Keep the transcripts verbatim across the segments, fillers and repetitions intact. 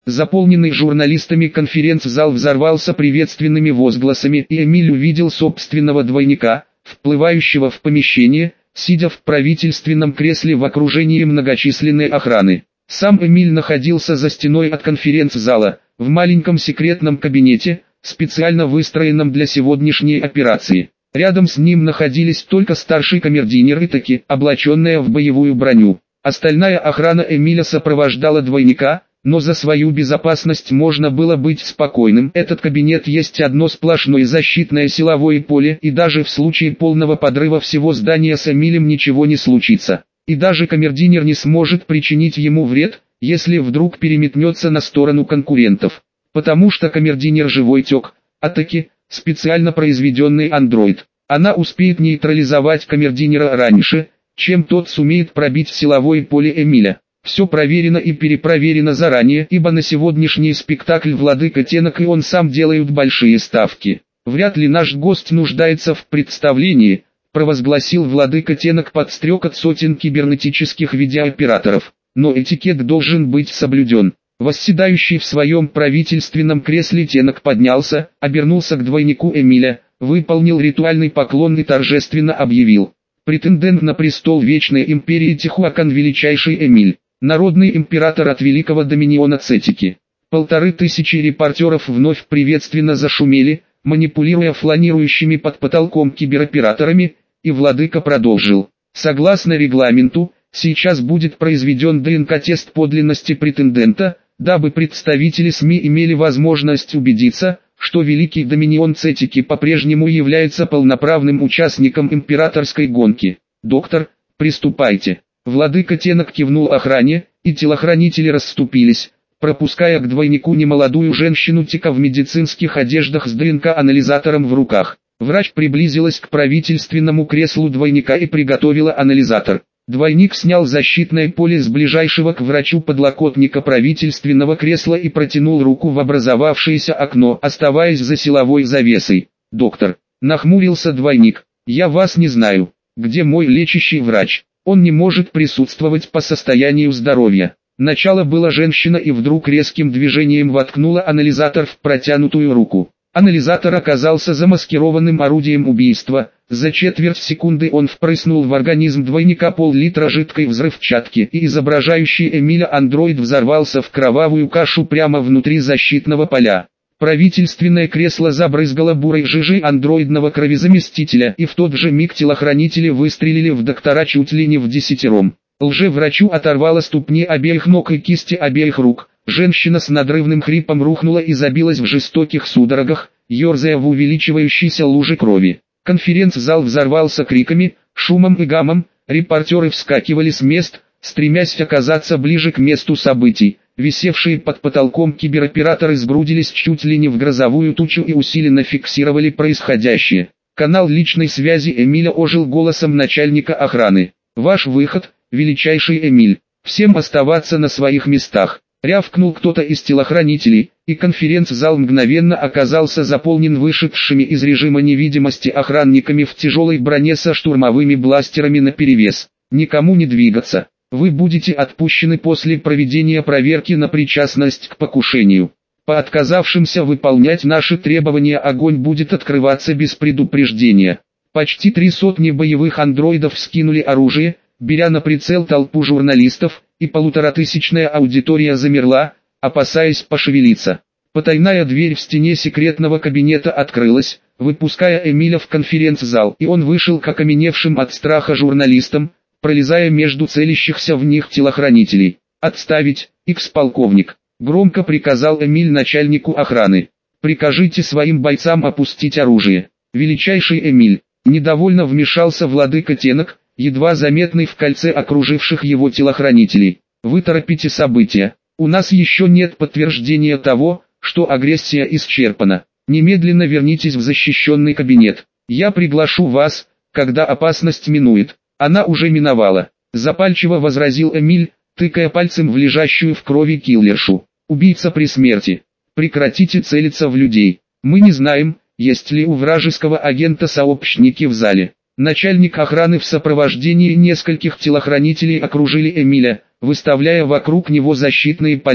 Заполненный журналистами конференц-зал взорвался приветственными возгласами, и Эмиль увидел собственного двойника, вплывающего в помещение, сидя в правительственном кресле в окружении многочисленной охраны. Сам Эмиль находился за стеной от конференц-зала, в маленьком секретном кабинете, специально выстроенном для сегодняшней операции. Рядом с ним находились только старший камердинер Итаки, облаченная в боевую броню. Остальная охрана Эмиля сопровождала двойника, но за свою безопасность можно было быть спокойным. Этот кабинет есть одно сплошное защитное силовое поле, и даже в случае полного подрыва всего здания с Эмилем ничего не случится. И даже камердинер не сможет причинить ему вред, если вдруг переметнется на сторону конкурентов. Потому что камердинер живой тёк, Атаки, специально произведенный андроид. Она успеет нейтрализовать камердинера раньше, чем тот сумеет пробить силовое поле Эмиля. Все проверено и перепроверено заранее, ибо на сегодняшний спектакль Владыка Тенок и он сам делают большие ставки. «Вряд ли наш гость нуждается в представлении», — провозгласил Владыка Тенок под стрекот сотен кибернетических видеооператоров. «Но этикет должен быть соблюден». Восседающий в своем правительственном кресле Тенок поднялся, обернулся к двойнику Эмиля, выполнил ритуальный поклон и торжественно объявил: «Претендент на престол Вечной Империи Тихуакан Величайший Эмиль, народный император от Великого Доминиона Цетики». Полторы тысячи репортеров вновь приветственно зашумели, манипулируя фланирующими под потолком кибероператорами, и Владыка продолжил: «Согласно регламенту, сейчас будет произведен ДНК-тест подлинности претендента, дабы представители СМИ имели возможность убедиться, что Великий Доминион Цетики по-прежнему является полноправным участником императорской гонки. Доктор, приступайте». Владыка Тенок кивнул охране, и телохранители расступились, пропуская к двойнику немолодую женщину-тика в медицинских одеждах с ДНК-анализатором в руках. Врач приблизилась к правительственному креслу двойника и приготовила анализатор. Двойник снял защитное поле с ближайшего к врачу подлокотника правительственного кресла и протянул руку в образовавшееся окно, оставаясь за силовой завесой. «Доктор», — нахмурился двойник, — «я вас не знаю. Где мой лечащий врач? Он не может присутствовать по состоянию здоровья». Начало было женщина и вдруг резким движением воткнула анализатор в протянутую руку. Анализатор оказался замаскированным орудием убийства. За четверть секунды он впрыснул в организм двойника пол-литра жидкой взрывчатки, и изображающий Эмиля андроид взорвался в кровавую кашу прямо внутри защитного поля. Правительственное кресло забрызгало бурой жижей андроидного кровезаместителя, и в тот же миг телохранители выстрелили в доктора чуть ли не вдесятером. Лже-врачу оторвало ступни обеих ног и кисти обеих рук. Женщина с надрывным хрипом рухнула и забилась в жестоких судорогах, ерзая в увеличивающейся луже крови. Конференц-зал взорвался криками, шумом и гамом, репортеры вскакивали с мест, стремясь оказаться ближе к месту событий. Висевшие под потолком кибероператоры сгрудились чуть ли не в грозовую тучу и усиленно фиксировали происходящее. Канал личной связи Эмиля ожил голосом начальника охраны. «Ваш выход, величайший Эмиль. Всем оставаться на своих местах». Рявкнул кто-то из телохранителей, и конференц-зал мгновенно оказался заполнен вышедшими из режима невидимости охранниками в тяжелой броне со штурмовыми бластерами наперевес. «Никому не двигаться. Вы будете отпущены после проведения проверки на причастность к покушению. По отказавшимся выполнять наши требования огонь будет открываться без предупреждения». Почти три сотни боевых андроидов вскинули оружие, беря на прицел толпу журналистов, и полуторатысячная аудитория замерла, опасаясь пошевелиться. Потайная дверь в стене секретного кабинета открылась, выпуская Эмиля в конференц-зал, и он вышел к окаменевшим от страха журналистам, пролезая между целящихся в них телохранителей. «Отставить, икс-полковник», — громко приказал Эмиль начальнику охраны. «Прикажите своим бойцам опустить оружие». «Величайший Эмиль», — недовольно вмешался Владыка Тенок, едва заметный в кольце окруживших его телохранителей. «Вы торопите события. У нас еще нет подтверждения того, что агрессия исчерпана. Немедленно вернитесь в защищенный кабинет. Я приглашу вас, когда опасность минует». «Она уже миновала», — запальчиво возразил Эмиль, тыкая пальцем в лежащую в крови киллершу. «Убийца при смерти. Прекратите целиться в людей. Мы не знаем, есть ли у вражеского агента сообщники в зале». Начальник охраны в сопровождении нескольких телохранителей окружили Эмиля, выставляя вокруг него защитные поля.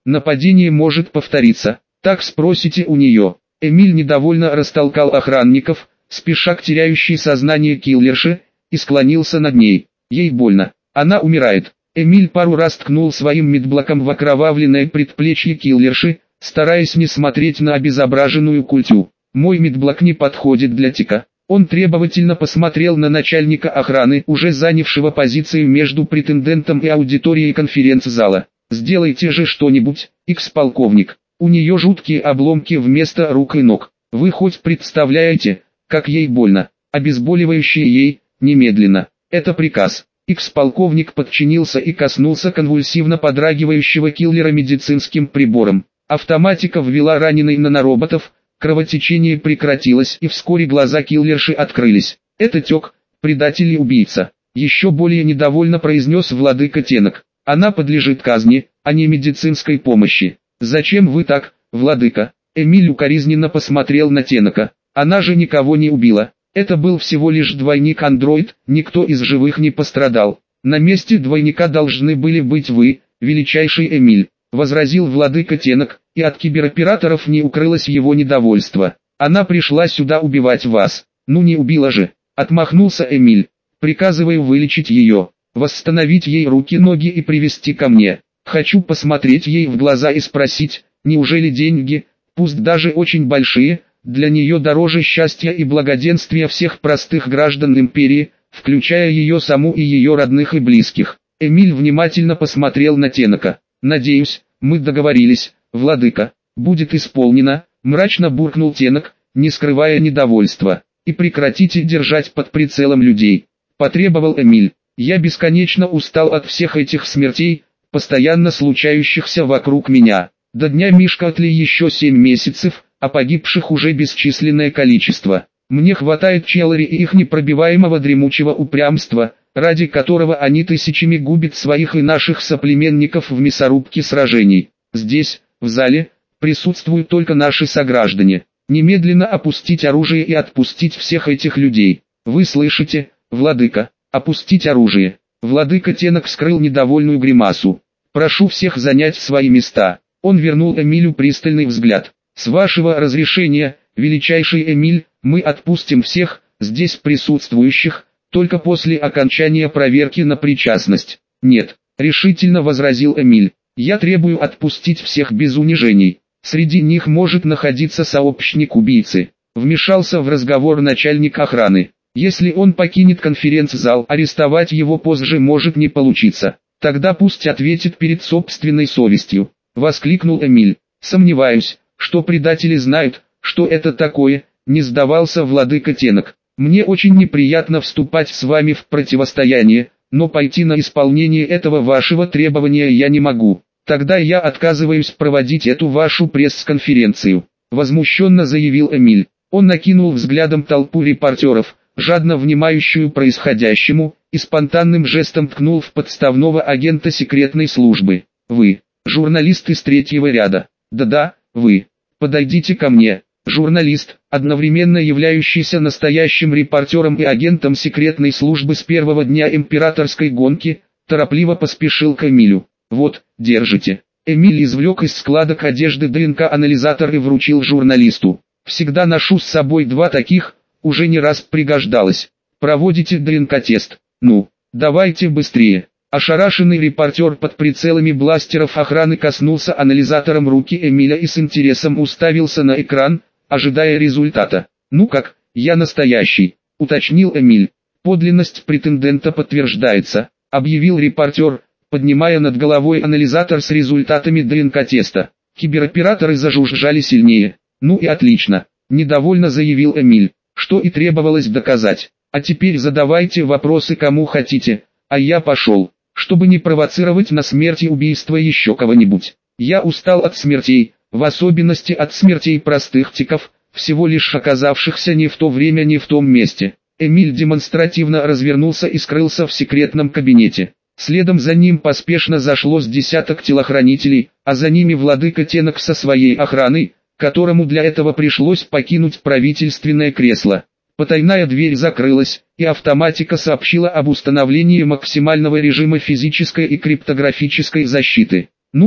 Нападение может повториться. Так спросите у нее. Эмиль недовольно растолкал охранников, спеша к теряющей сознание киллерши, и склонился над ней. Ей больно. Она умирает. Эмиль пару раз ткнул своим медблоком в окровавленное предплечье киллерши, стараясь не смотреть на обезображенную культю. Мой медблок не подходит для тика. Он требовательно посмотрел на начальника охраны, уже занявшего позицию между претендентом и аудиторией конференц-зала. «Сделайте же что-нибудь, икс-полковник. У нее жуткие обломки вместо рук и ног. Вы хоть представляете, как ей больно? Обезболивающее ей, немедленно. Это приказ». Икс-полковник подчинился и коснулся конвульсивно подрагивающего киллера медицинским прибором. Автоматика ввела раненый нанороботов, кровотечение прекратилось и вскоре глаза киллерши открылись. «Это Тек, предатель и убийца», — еще более недовольно произнес владыка Тенок. «Она подлежит казни, а не медицинской помощи». «Зачем вы так, владыка?» Эмиль укоризненно посмотрел на Тенока. «Она же никого не убила. Это был всего лишь двойник-андроид, никто из живых не пострадал. На месте двойника должны были быть вы, величайший Эмиль», — возразил владыка Тенок, и от кибероператоров не укрылось его недовольство. «Она пришла сюда убивать вас». «Ну не убила же», — отмахнулся Эмиль. «Приказываю вылечить ее, восстановить ей руки-ноги и привести ко мне. Хочу посмотреть ей в глаза и спросить, неужели деньги, пусть даже очень большие, для нее дороже счастья и благоденствия всех простых граждан империи, включая ее саму и ее родных и близких». Эмиль внимательно посмотрел на Тенока. «Надеюсь, мы договорились, владыка. Будет исполнено», — мрачно буркнул Тенок, не скрывая недовольства. «И прекратите держать под прицелом людей», — потребовал Эмиль. «Я бесконечно устал от всех этих смертей, постоянно случающихся вокруг меня. До дня Мишкатли еще семь месяцев, а погибших уже бесчисленное количество. Мне хватает Челлари и их непробиваемого дремучего упрямства, ради которого они тысячами губят своих и наших соплеменников в мясорубке сражений. Здесь, в зале, присутствуют только наши сограждане. Немедленно опустить оружие и отпустить всех этих людей. Вы слышите, владыка? Опустить оружие». Владыка Тенок скрыл недовольную гримасу. «Прошу всех занять свои места». Он вернул Эмилю пристальный взгляд. «С вашего разрешения, величайший Эмиль, мы отпустим всех, здесь присутствующих, только после окончания проверки на причастность». «Нет», — решительно возразил Эмиль. «Я требую отпустить всех без унижений. Среди них может находиться сообщник убийцы». Вмешался в разговор начальник охраны. «Если он покинет конференц-зал, арестовать его позже может не получиться. Тогда пусть ответит перед собственной совестью», — воскликнул Эмиль. «Сомневаюсь, что предатели знают, что это такое», — не сдавался владыка Тенок. «Мне очень неприятно вступать с вами в противостояние, но пойти на исполнение этого вашего требования я не могу. Тогда я отказываюсь проводить эту вашу пресс-конференцию», — возмущенно заявил Эмиль. Он накинул взглядом толпу репортеров, жадно внимающую происходящему, и спонтанным жестом ткнул в подставного агента секретной службы. «Вы, журналист из третьего ряда. Да-да, вы. Подойдите ко мне». Журналист, одновременно являющийся настоящим репортером и агентом секретной службы с первого дня императорской гонки, торопливо поспешил к Эмилю. «Вот, держите». Эмиль извлек из складок одежды ДНК-анализатор и вручил журналисту. «Всегда ношу с собой два таких, уже не раз пригождалось. Проводите ДНК-тест. Ну, давайте быстрее». Ошарашенный репортер под прицелами бластеров охраны коснулся анализатором руки Эмиля и с интересом уставился на экран, ожидая результата. «Ну как, я настоящий», — уточнил Эмиль. «Подлинность претендента подтверждается», — объявил репортер, поднимая над головой анализатор с результатами ДНК-теста. Кибероператоры зажужжали сильнее. «Ну и отлично», — недовольно заявил Эмиль, что и требовалось доказать. «А теперь задавайте вопросы кому хотите, а я пошел, чтобы не провоцировать на смерть и убийство еще кого-нибудь. Я устал от смертей, в особенности от смертей простых тиков, всего лишь оказавшихся не в то время, не в том месте». Эмиль демонстративно развернулся и скрылся в секретном кабинете. Следом за ним поспешно зашло с десяток телохранителей, а за ними владыка Тенок со своей охраной, которому для этого пришлось покинуть правительственное кресло. Потайная дверь закрылась, и автоматика сообщила об установлении максимального режима физической и криптографической защиты. «Ну как,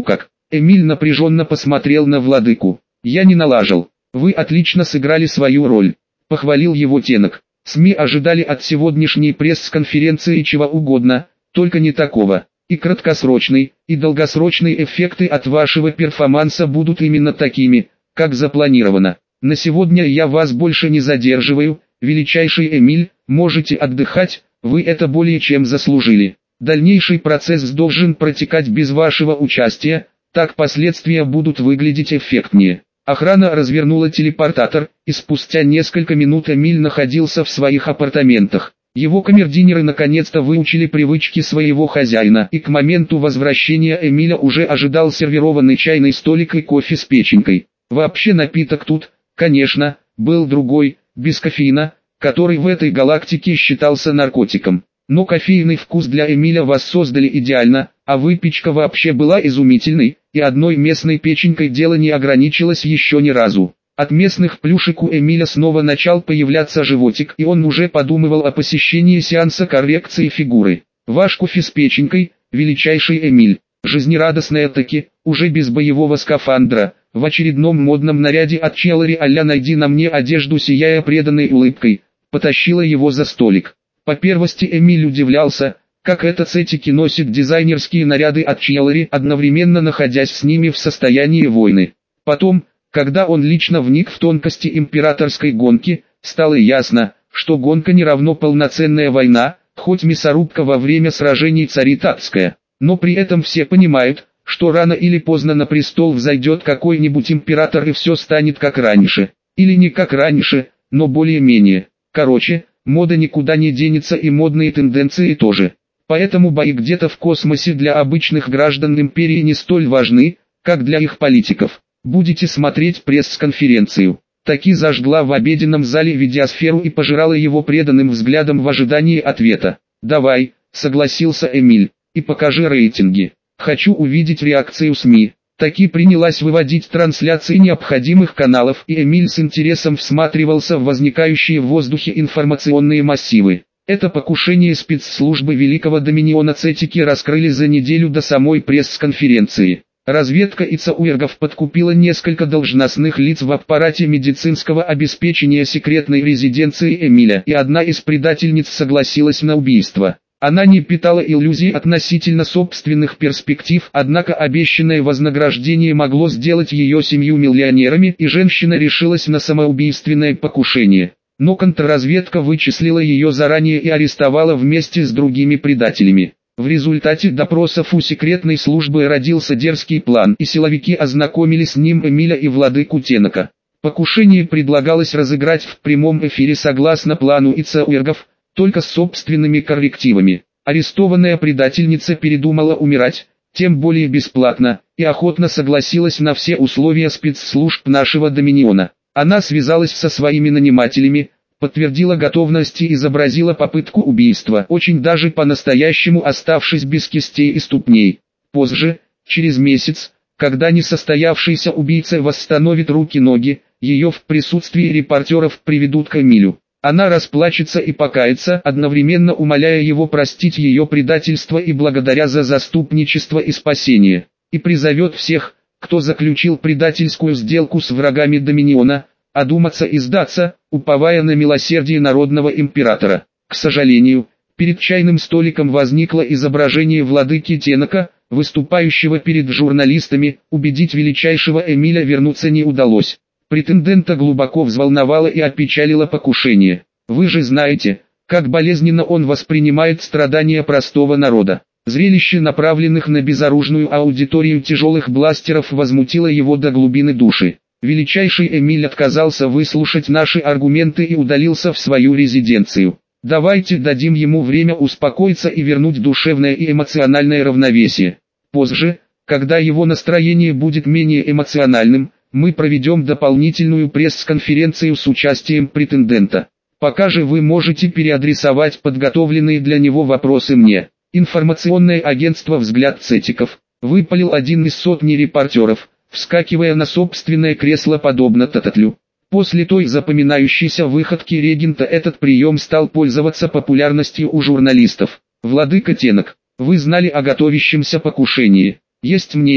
Эмиль напряженно посмотрел на владыку. «Я не налажал. Вы отлично сыграли свою роль», — похвалил его Тенок. СМИ ожидали от сегодняшней пресс-конференции чего угодно, только не такого. И краткосрочный, и долгосрочные эффекты от вашего перформанса будут именно такими, как запланировано. На сегодня я вас больше не задерживаю, величайший Эмиль, можете отдыхать, вы это более чем заслужили. Дальнейший процесс должен протекать без вашего участия, так последствия будут выглядеть эффектнее. Охрана развернула телепортатор, и спустя несколько минут Эмиль находился в своих апартаментах. Его камердинеры наконец-то выучили привычки своего хозяина, и к моменту возвращения Эмиля уже ожидал сервированный чайный столик и кофе с печенькой. Вообще напиток тут, конечно, был другой, без кофеина, который в этой галактике считался наркотиком. Но кофейный вкус для Эмиля воссоздали идеально, а выпечка вообще была изумительной, и одной местной печенькой дело не ограничилось еще ни разу. От местных плюшек у Эмиля снова начал появляться животик, и он уже подумывал о посещении сеанса коррекции фигуры. «Ваш кофе с печенькой, величайший Эмиль», жизнерадостная таки, уже без боевого скафандра, в очередном модном наряде от Челлари а-ля «найди на мне одежду», сияя преданной улыбкой, потащила его за столик. По первости Эмиль удивлялся, как этот Цетики носит дизайнерские наряды от Челлари, одновременно находясь с ними в состоянии войны. Потом, когда он лично вник в тонкости императорской гонки, стало ясно, что гонка не равно полноценная война, хоть мясорубка во время сражений царит адская. Но при этом все понимают, что рано или поздно на престол взойдет какой-нибудь император и все станет как раньше. Или не как раньше, но более-менее. Короче, мода никуда не денется и модные тенденции тоже. Поэтому бои где-то в космосе для обычных граждан империи не столь важны, как для их политиков. Будете смотреть пресс-конференцию. Таки зажгла в обеденном зале видеосферу и пожирала его преданным взглядом в ожидании ответа. «Давай», — согласился Эмиль, — «и покажи рейтинги. Хочу увидеть реакцию СМИ». Таки принялась выводить трансляции необходимых каналов, и Эмиль с интересом всматривался в возникающие в воздухе информационные массивы. Это покушение спецслужбы Великого Доминиона Цетики раскрыли за неделю до самой пресс-конференции. Разведка ИЦАУэргов подкупила несколько должностных лиц в аппарате медицинского обеспечения секретной резиденции Эмиля, и одна из предательниц согласилась на убийство. Она не питала иллюзий относительно собственных перспектив, однако обещанное вознаграждение могло сделать ее семью миллионерами, и женщина решилась на самоубийственное покушение. Но контрразведка вычислила ее заранее и арестовала вместе с другими предателями. В результате допросов у секретной службы родился дерзкий план, и силовики ознакомили с ним Эмиля и владыку Тенока. Покушение предлагалось разыграть в прямом эфире согласно плану ИЦАУэргов, только с собственными коррективами. Арестованная предательница передумала умирать, тем более бесплатно, и охотно согласилась на все условия спецслужб нашего Доминиона. Она связалась со своими нанимателями, подтвердила готовность и изобразила попытку убийства, очень даже по-настоящему оставшись без кистей и ступней. Позже, через месяц, когда несостоявшийся убийца восстановит руки-ноги, ее в присутствии репортеров приведут к Эмилю. Она расплачется и покается, одновременно умоляя его простить ее предательство и благодаря за заступничество и спасение. И призовет всех, кто заключил предательскую сделку с врагами Доминиона, одуматься и сдаться, уповая на милосердие народного императора. К сожалению, перед чайным столиком возникло изображение владыки Тенока, выступающего перед журналистами. Убедить величайшего Эмиля вернуться не удалось. Претендента глубоко взволновало и опечалило покушение. Вы же знаете, как болезненно он воспринимает страдания простого народа. Зрелище направленных на безоружную аудиторию тяжелых бластеров возмутило его до глубины души. Величайший Эмиль отказался выслушать наши аргументы и удалился в свою резиденцию. Давайте дадим ему время успокоиться и вернуть душевное и эмоциональное равновесие. Позже, когда его настроение будет менее эмоциональным, мы проведем дополнительную пресс-конференцию с участием претендента. Пока же вы можете переадресовать подготовленные для него вопросы мне. Информационное агентство «Взгляд Цетиков», выпалил один из сотни репортеров, вскакивая на собственное кресло подобно Тататлю. После той запоминающейся выходки регента этот прием стал пользоваться популярностью у журналистов. «Владыка Тенок, вы знали о готовящемся покушении. Есть мнение,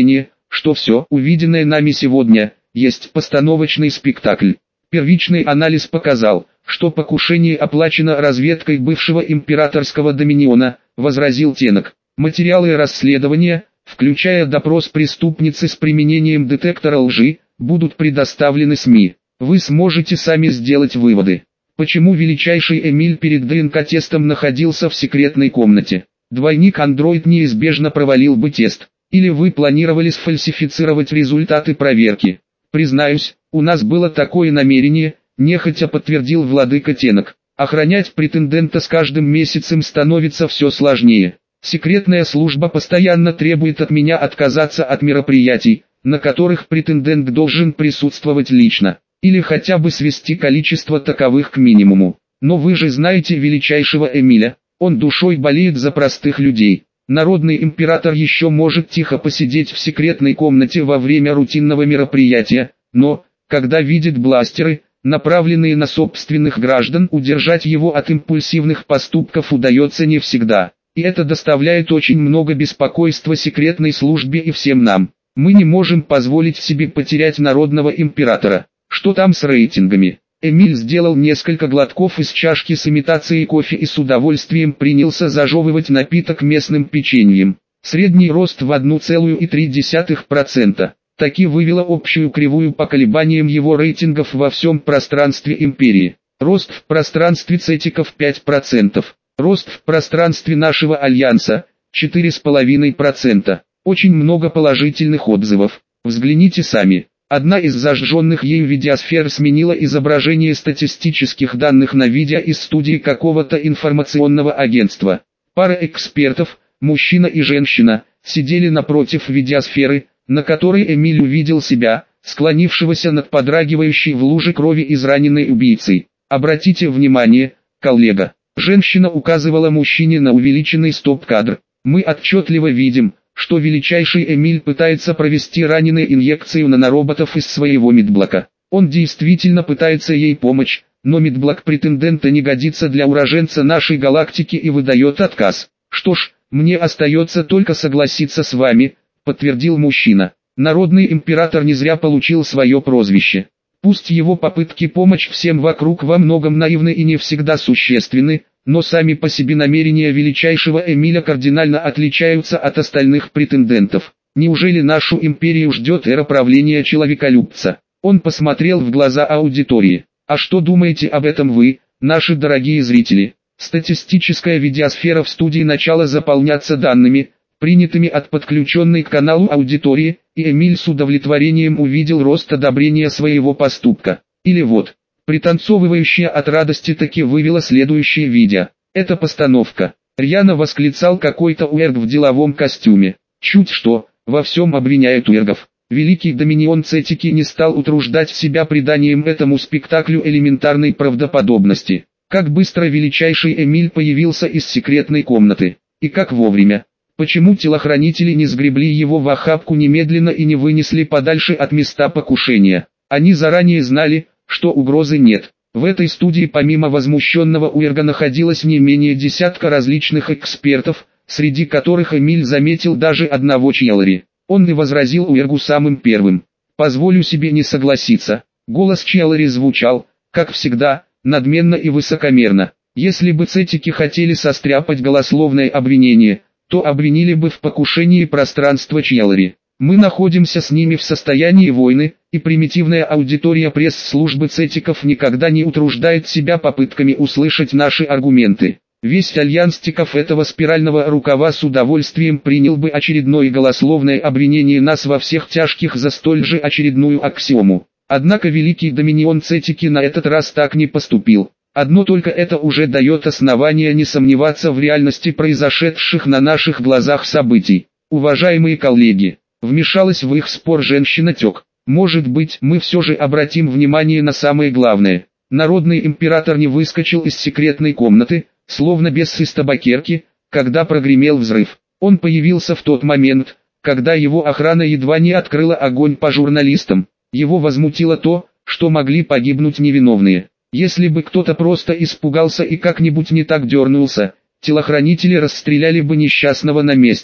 что все увиденное нами сегодня есть постановочный спектакль. Первичный анализ показал, что покушение оплачено разведкой бывшего императорского доминиона, возразил Тенок. Материалы расследования, включая допрос преступницы с применением детектора лжи, будут предоставлены СМИ. Вы сможете сами сделать выводы. Почему величайший Эмиль перед ДНК-тестом находился в секретной комнате? Двойник-андроид неизбежно провалил бы тест. Или вы планировали сфальсифицировать результаты проверки? Признаюсь, у нас было такое намерение, нехотя подтвердил владыка Тенок. Охранять претендента с каждым месяцем становится все сложнее. Секретная служба постоянно требует от меня отказаться от мероприятий, на которых претендент должен присутствовать лично, или хотя бы свести количество таковых к минимуму. Но вы же знаете величайшего Эмиля, он душой болеет за простых людей. Народный император еще может тихо посидеть в секретной комнате во время рутинного мероприятия, но, когда видит бластеры, направленные на собственных граждан, удержать его от импульсивных поступков удается не всегда. И это доставляет очень много беспокойства секретной службе и всем нам. Мы не можем позволить себе потерять народного императора. Что там с рейтингами? Эмиль сделал несколько глотков из чашки с имитацией кофе и с удовольствием принялся зажевывать напиток местным печеньем. Средний рост в одна целая три десятых процента. Таки вывела общую кривую по колебаниям его рейтингов во всем пространстве империи. Рост в пространстве цетиков пять процентов. Рост в пространстве нашего альянса – четыре целых пять десятых процента. Очень много положительных отзывов. Взгляните сами. Одна из зажженных ею видеосфер сменила изображение статистических данных на видео из студии какого-то информационного агентства. Пара экспертов, мужчина и женщина, сидели напротив видеосферы, на которой Эмиль увидел себя, склонившегося над подрагивающей в луже крови израненной убийцей. Обратите внимание, коллега. Женщина указывала мужчине на увеличенный стоп-кадр. Мы отчетливо видим, что величайший Эмиль пытается провести раненой инъекцию нанороботов из своего медблока. Он действительно пытается ей помочь, но медблок претендента не годится для уроженца нашей галактики и выдает отказ. Что ж, мне остается только согласиться с вами, подтвердил мужчина. Народный император не зря получил свое прозвище. Пусть его попытки помочь всем вокруг во многом наивны и не всегда существенны, но сами по себе намерения величайшего Эмиля кардинально отличаются от остальных претендентов. Неужели нашу империю ждет эра правления человеколюбца? Он посмотрел в глаза аудитории. А что думаете об этом вы, наши дорогие зрители? Статистическая видеосфера в студии начала заполняться данными, принятыми от подключенной к каналу аудитории, и Эмиль с удовлетворением увидел рост одобрения своего поступка. Или вот, пританцовывающая от радости таки вывела следующее видео. Это постановка. Рьяно восклицал какой-то уэрг в деловом костюме. Чуть что, во всем обвиняют уэргов. Великий доминион Цетики не стал утруждать себя приданием этому спектаклю элементарной правдоподобности. Как быстро величайший Эмиль появился из секретной комнаты. И как вовремя. Почему телохранители не сгребли его в охапку немедленно и не вынесли подальше от места покушения? Они заранее знали, что угрозы нет. В этой студии помимо возмущенного уэрга находилось не менее десятка различных экспертов, среди которых Эмиль заметил даже одного Чьялари. Он и возразил уэргу самым первым. «Позволю себе не согласиться». Голос Чьялари звучал, как всегда, надменно и высокомерно. Если бы цетики хотели состряпать голословное обвинение, то обвинили бы в покушении пространства Чьялари. Мы находимся с ними в состоянии войны, и примитивная аудитория пресс-службы цетиков никогда не утруждает себя попытками услышать наши аргументы. Весь альянс тиков этого спирального рукава с удовольствием принял бы очередное голословное обвинение нас во всех тяжких за столь же очередную аксиому. Однако великий доминион цетики на этот раз так не поступил. Одно только это уже дает основание не сомневаться в реальности произошедших на наших глазах событий. Уважаемые коллеги, вмешалась в их спор женщина Тёк. Может быть, мы все же обратим внимание на самое главное. Народный император не выскочил из секретной комнаты, словно без из табакерки, когда прогремел взрыв. Он появился в тот момент, когда его охрана едва не открыла огонь по журналистам. Его возмутило то, что могли погибнуть невиновные. Если бы кто-то просто испугался и как-нибудь не так дернулся, телохранители расстреляли бы несчастного на месте.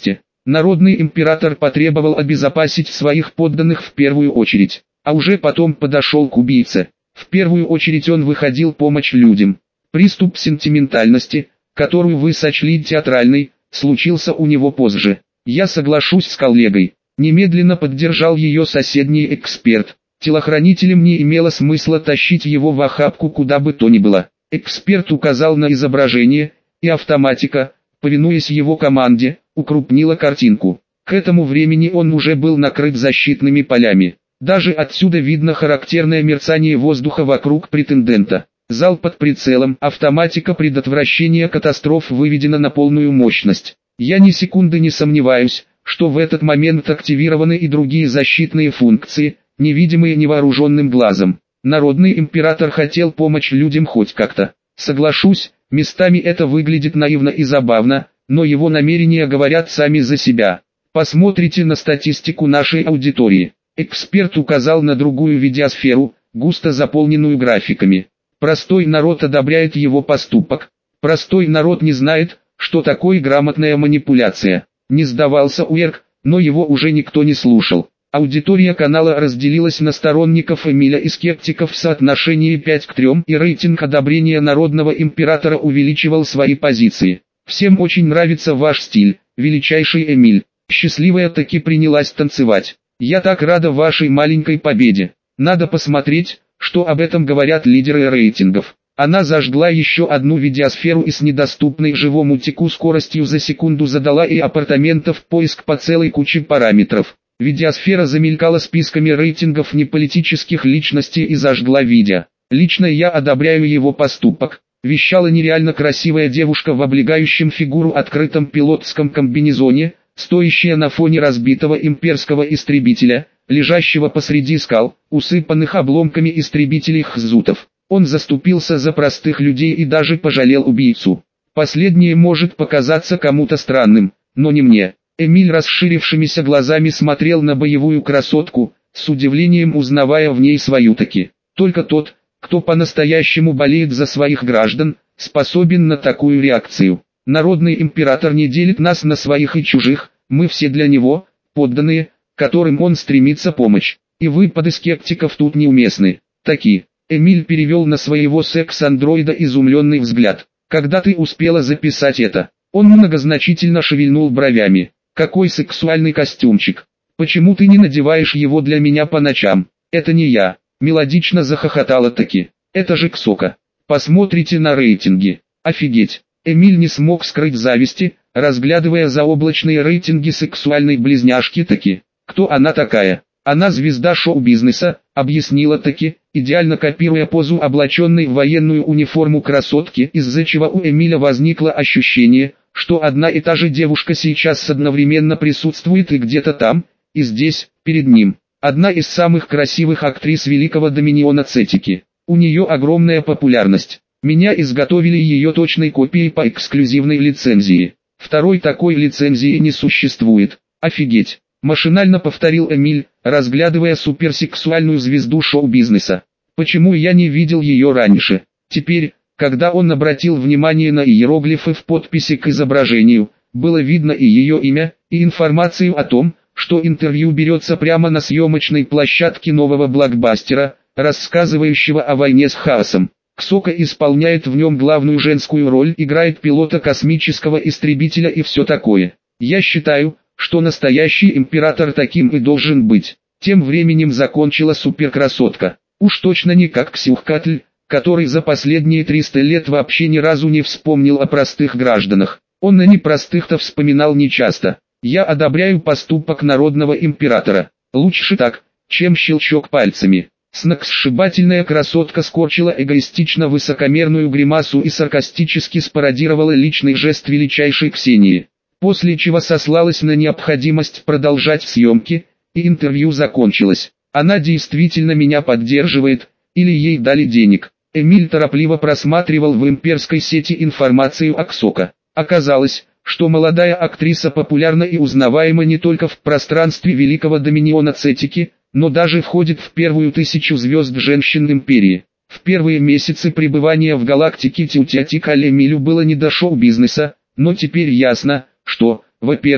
Народный император потребовал обезопасить своих подданных в первую очередь, а уже потом подошел к убийце. В первую очередь он выходил помочь людям. Приступ сентиментальности, которую вы сочли театральной, случился у него позже. Я соглашусь с коллегой. Немедленно поддержал ее соседний эксперт. Телохранителям не имело смысла тащить его в охапку куда бы то ни было. Эксперт указал на изображение, и автоматика, повинуясь его команде, укрупнила картинку. К этому времени он уже был накрыт защитными полями. Даже отсюда видно характерное мерцание воздуха вокруг претендента. Зал под прицелом, автоматика предотвращения катастроф выведена на полную мощность. Я ни секунды не сомневаюсь, что в этот момент активированы и другие защитные функции, невидимые невооруженным глазом. Народный император хотел помочь людям хоть как-то. Соглашусь, местами это выглядит наивно и забавно, но его намерения говорят сами за себя. Посмотрите на статистику нашей аудитории. Эксперт указал на другую видеосферу, густо заполненную графиками. Простой народ одобряет его поступок. Простой народ не знает, что такое грамотная манипуляция. Не сдавался Уэрк, но его уже никто не слушал. Аудитория канала разделилась на сторонников Эмиля и скептиков в соотношении пять к трем, и рейтинг одобрения народного императора увеличивал свои позиции. Всем очень нравится ваш стиль, величайший Эмиль. Счастливая таки принялась танцевать. Я так рада вашей маленькой победе. Надо посмотреть, что об этом говорят лидеры рейтингов. Она зажгла еще одну видеосферу и с недоступной живому теку скоростью за секунду задала и апартаментов поиск по целой куче параметров. Видеосфера замелькала списками рейтингов неполитических личностей и зажгла видео. Лично я одобряю его поступок. Вещала нереально красивая девушка в облегающем фигуру открытом пилотском комбинезоне, стоящая на фоне разбитого имперского истребителя, лежащего посреди скал, усыпанных обломками истребителей хзутов. Он заступился за простых людей и даже пожалел убийцу. Последнее может показаться кому-то странным, но не мне. Эмиль расширившимися глазами смотрел на боевую красотку, с удивлением узнавая в ней свою-таки. Только тот, кто по-настоящему болеет за своих граждан, способен на такую реакцию. Народный император не делит нас на своих и чужих, мы все для него, подданные, которым он стремится помочь. И выпады скептиков тут неуместны. Таки. Эмиль перевел на своего секс-андроида изумленный взгляд. Когда ты успела записать это? Он многозначительно шевельнул бровями. Какой сексуальный костюмчик. Почему ты не надеваешь его для меня по ночам? Это не я. Мелодично захохотала таки. Это же Ксока. Посмотрите на рейтинги. Офигеть. Эмиль не смог скрыть зависти, разглядывая заоблачные рейтинги сексуальной близняшки таки. Кто она такая? Она звезда шоу-бизнеса, объяснила таки, идеально копируя позу облаченной в военную униформу красотки, из-за чего у Эмиля возникло ощущение, что одна и та же девушка сейчас одновременно присутствует и где-то там, и здесь, перед ним. Одна из самых красивых актрис великого доминиона Цетики. У нее огромная популярность. Меня изготовили ее точной копией по эксклюзивной лицензии. Второй такой лицензии не существует. Офигеть. Машинально повторил Эмиль, разглядывая суперсексуальную звезду шоу-бизнеса. Почему я не видел ее раньше? Теперь, когда он обратил внимание на иероглифы в подписи к изображению, было видно и ее имя, и информацию о том, что интервью берется прямо на съемочной площадке нового блокбастера, рассказывающего о войне с хаосом. Ксока исполняет в нем главную женскую роль, играет пилота космического истребителя и все такое. Я считаю, что настоящий император таким и должен быть. Тем временем закончила суперкрасотка. Уж точно не как Ксюхкатль, который за последние триста лет вообще ни разу не вспомнил о простых гражданах. Он на непростых-то вспоминал нечасто. Я одобряю поступок народного императора. Лучше так, чем щелчок пальцами. Сногсшибательная красотка скорчила эгоистично высокомерную гримасу и саркастически спародировала личный жест величайшей Ксении. После чего сослалась на необходимость продолжать съемки, и интервью закончилось. Она действительно меня поддерживает, или ей дали денег. Эмиль торопливо просматривал в имперской сети информацию о Ксока. Оказалось, что молодая актриса популярна и узнаваема не только в пространстве великого доминиона Цетики, но даже входит в первую тысячу звезд женщин империи. В первые месяцы пребывания в галактике Тютятикаль Эмилю было не до шоу-бизнеса, но теперь ясно, что, во-первых,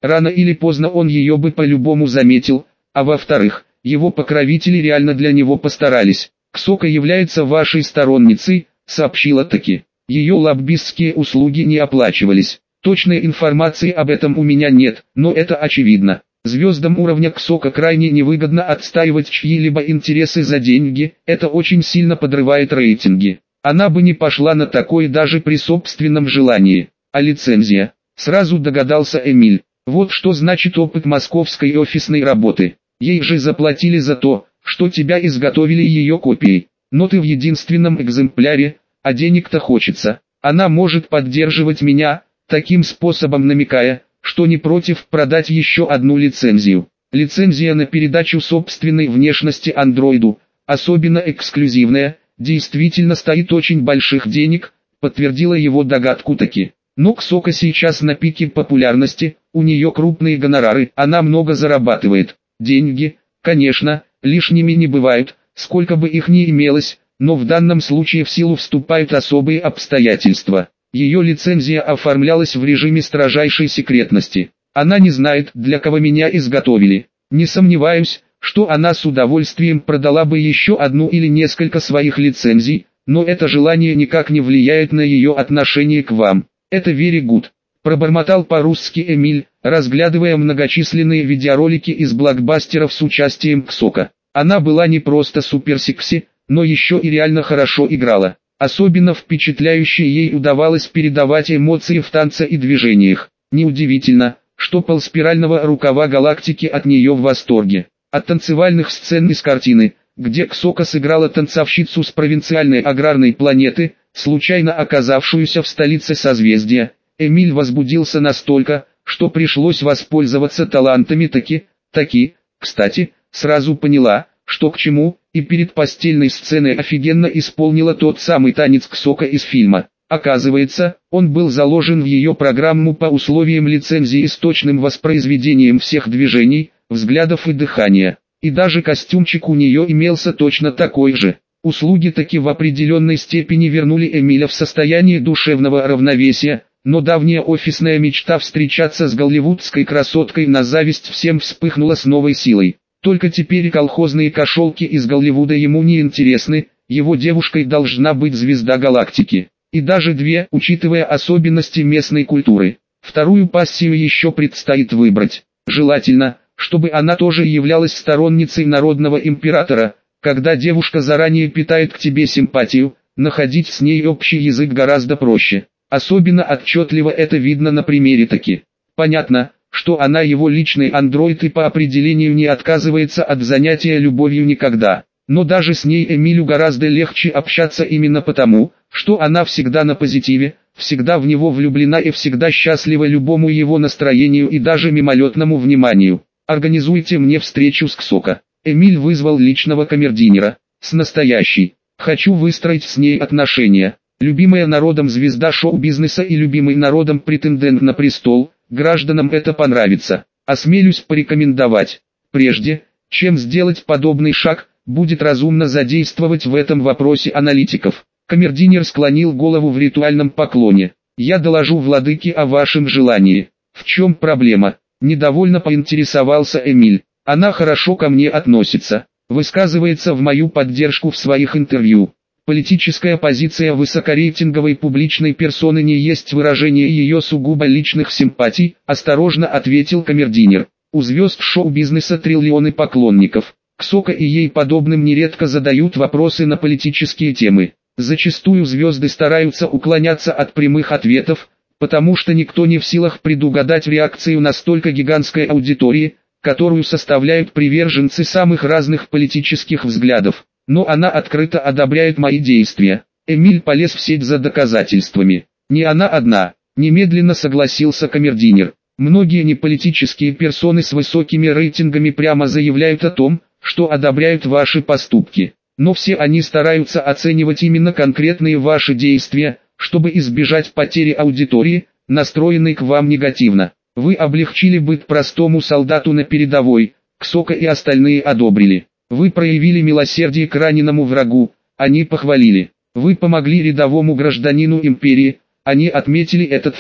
рано или поздно он ее бы по-любому заметил, а во-вторых, его покровители реально для него постарались. «Ксока является вашей сторонницей», — сообщила таки. «Ее лоббистские услуги не оплачивались. Точной информации об этом у меня нет, но это очевидно. Звездам уровня Ксока крайне невыгодно отстаивать чьи-либо интересы за деньги, это очень сильно подрывает рейтинги. Она бы не пошла на такое даже при собственном желании. А лицензия?» Сразу догадался Эмиль. «Вот что значит опыт московской офисной работы. Ей же заплатили за то, что тебя изготовили ее копией. Но ты в единственном экземпляре, а денег-то хочется. Она может поддерживать меня, таким способом намекая, что не против продать еще одну лицензию. Лицензия на передачу собственной внешности андроиду, особенно эксклюзивная, действительно стоит очень больших денег», подтвердила его догадку таки. «Но Ксока сейчас на пике популярности, у нее крупные гонорары, она много зарабатывает. Деньги, конечно, лишними не бывают, сколько бы их ни имелось, но в данном случае в силу вступают особые обстоятельства. Ее лицензия оформлялась в режиме строжайшей секретности. Она не знает, для кого меня изготовили. Не сомневаюсь, что она с удовольствием продала бы еще одну или несколько своих лицензий, но это желание никак не влияет на ее отношение к вам. Это very good», — пробормотал по-русски Эмиль, разглядывая многочисленные видеоролики из блокбастеров с участием Ксока. Она была не просто суперсекси, но еще и реально хорошо играла. Особенно впечатляюще ей удавалось передавать эмоции в танце и движениях. Неудивительно, что полспирального рукава галактики от нее в восторге. От танцевальных сцен из картины, где Ксока сыграла танцовщицу с провинциальной аграрной планеты, случайно оказавшуюся в столице созвездия, Эмиль возбудился настолько, что пришлось воспользоваться талантами таки, таки, кстати, сразу поняла, что к чему, и перед постельной сценой офигенно исполнила тот самый танец Ксока из фильма. Оказывается, он был заложен в ее программу по условиям лицензии с точным воспроизведением всех движений, взглядов и дыхания. И даже костюмчик у нее имелся точно такой же. Услуги таки в определенной степени вернули Эмиля в состояние душевного равновесия, но давняя офисная мечта встречаться с голливудской красоткой на зависть всем вспыхнула с новой силой. Только теперь колхозные кошелки из Голливуда ему не интересны, его девушкой должна быть звезда галактики. И даже две, учитывая особенности местной культуры. Вторую пассию еще предстоит выбрать. Желательно, чтобы она тоже являлась сторонницей народного императора. Когда девушка заранее питает к тебе симпатию, находить с ней общий язык гораздо проще. Особенно отчетливо это видно на примере таки. Понятно, что она его личный андроид и по определению не отказывается от занятия любовью никогда. Но даже с ней Эмилю гораздо легче общаться именно потому, что она всегда на позитиве, всегда в него влюблена и всегда счастлива любому его настроению и даже мимолетному вниманию. «Организуйте мне встречу с Ксока». Эмиль вызвал личного камердинера. «С настоящей. Хочу выстроить с ней отношения. Любимая народом звезда шоу-бизнеса и любимый народом претендент на престол, гражданам это понравится. Осмелюсь порекомендовать. Прежде, чем сделать подобный шаг, будет разумно задействовать в этом вопросе аналитиков». Камердинер склонил голову в ритуальном поклоне. «Я доложу владыке о вашем желании». «В чем проблема?» – недовольно поинтересовался Эмиль. «Она хорошо ко мне относится, высказывается в мою поддержку в своих интервью. Политическая позиция высокорейтинговой публичной персоны не есть выражение ее сугубо личных симпатий», – осторожно ответил камердинер. «У звезд шоу-бизнеса триллионы поклонников. Ксока и ей подобным нередко задают вопросы на политические темы. Зачастую звезды стараются уклоняться от прямых ответов, потому что никто не в силах предугадать реакцию настолько гигантской аудитории, которую составляют приверженцы самых разных политических взглядов. Но она открыто одобряет мои действия». Эмиль полез в сеть за доказательствами. «Не она одна», – немедленно согласился камердинер. «Многие неполитические персоны с высокими рейтингами прямо заявляют о том, что одобряют ваши поступки. Но все они стараются оценивать именно конкретные ваши действия, чтобы избежать потери аудитории, настроенной к вам негативно. Вы облегчили быт простому солдату на передовой, Ксока и остальные одобрили. Вы проявили милосердие к раненому врагу, они похвалили. Вы помогли рядовому гражданину империи, они отметили этот факт.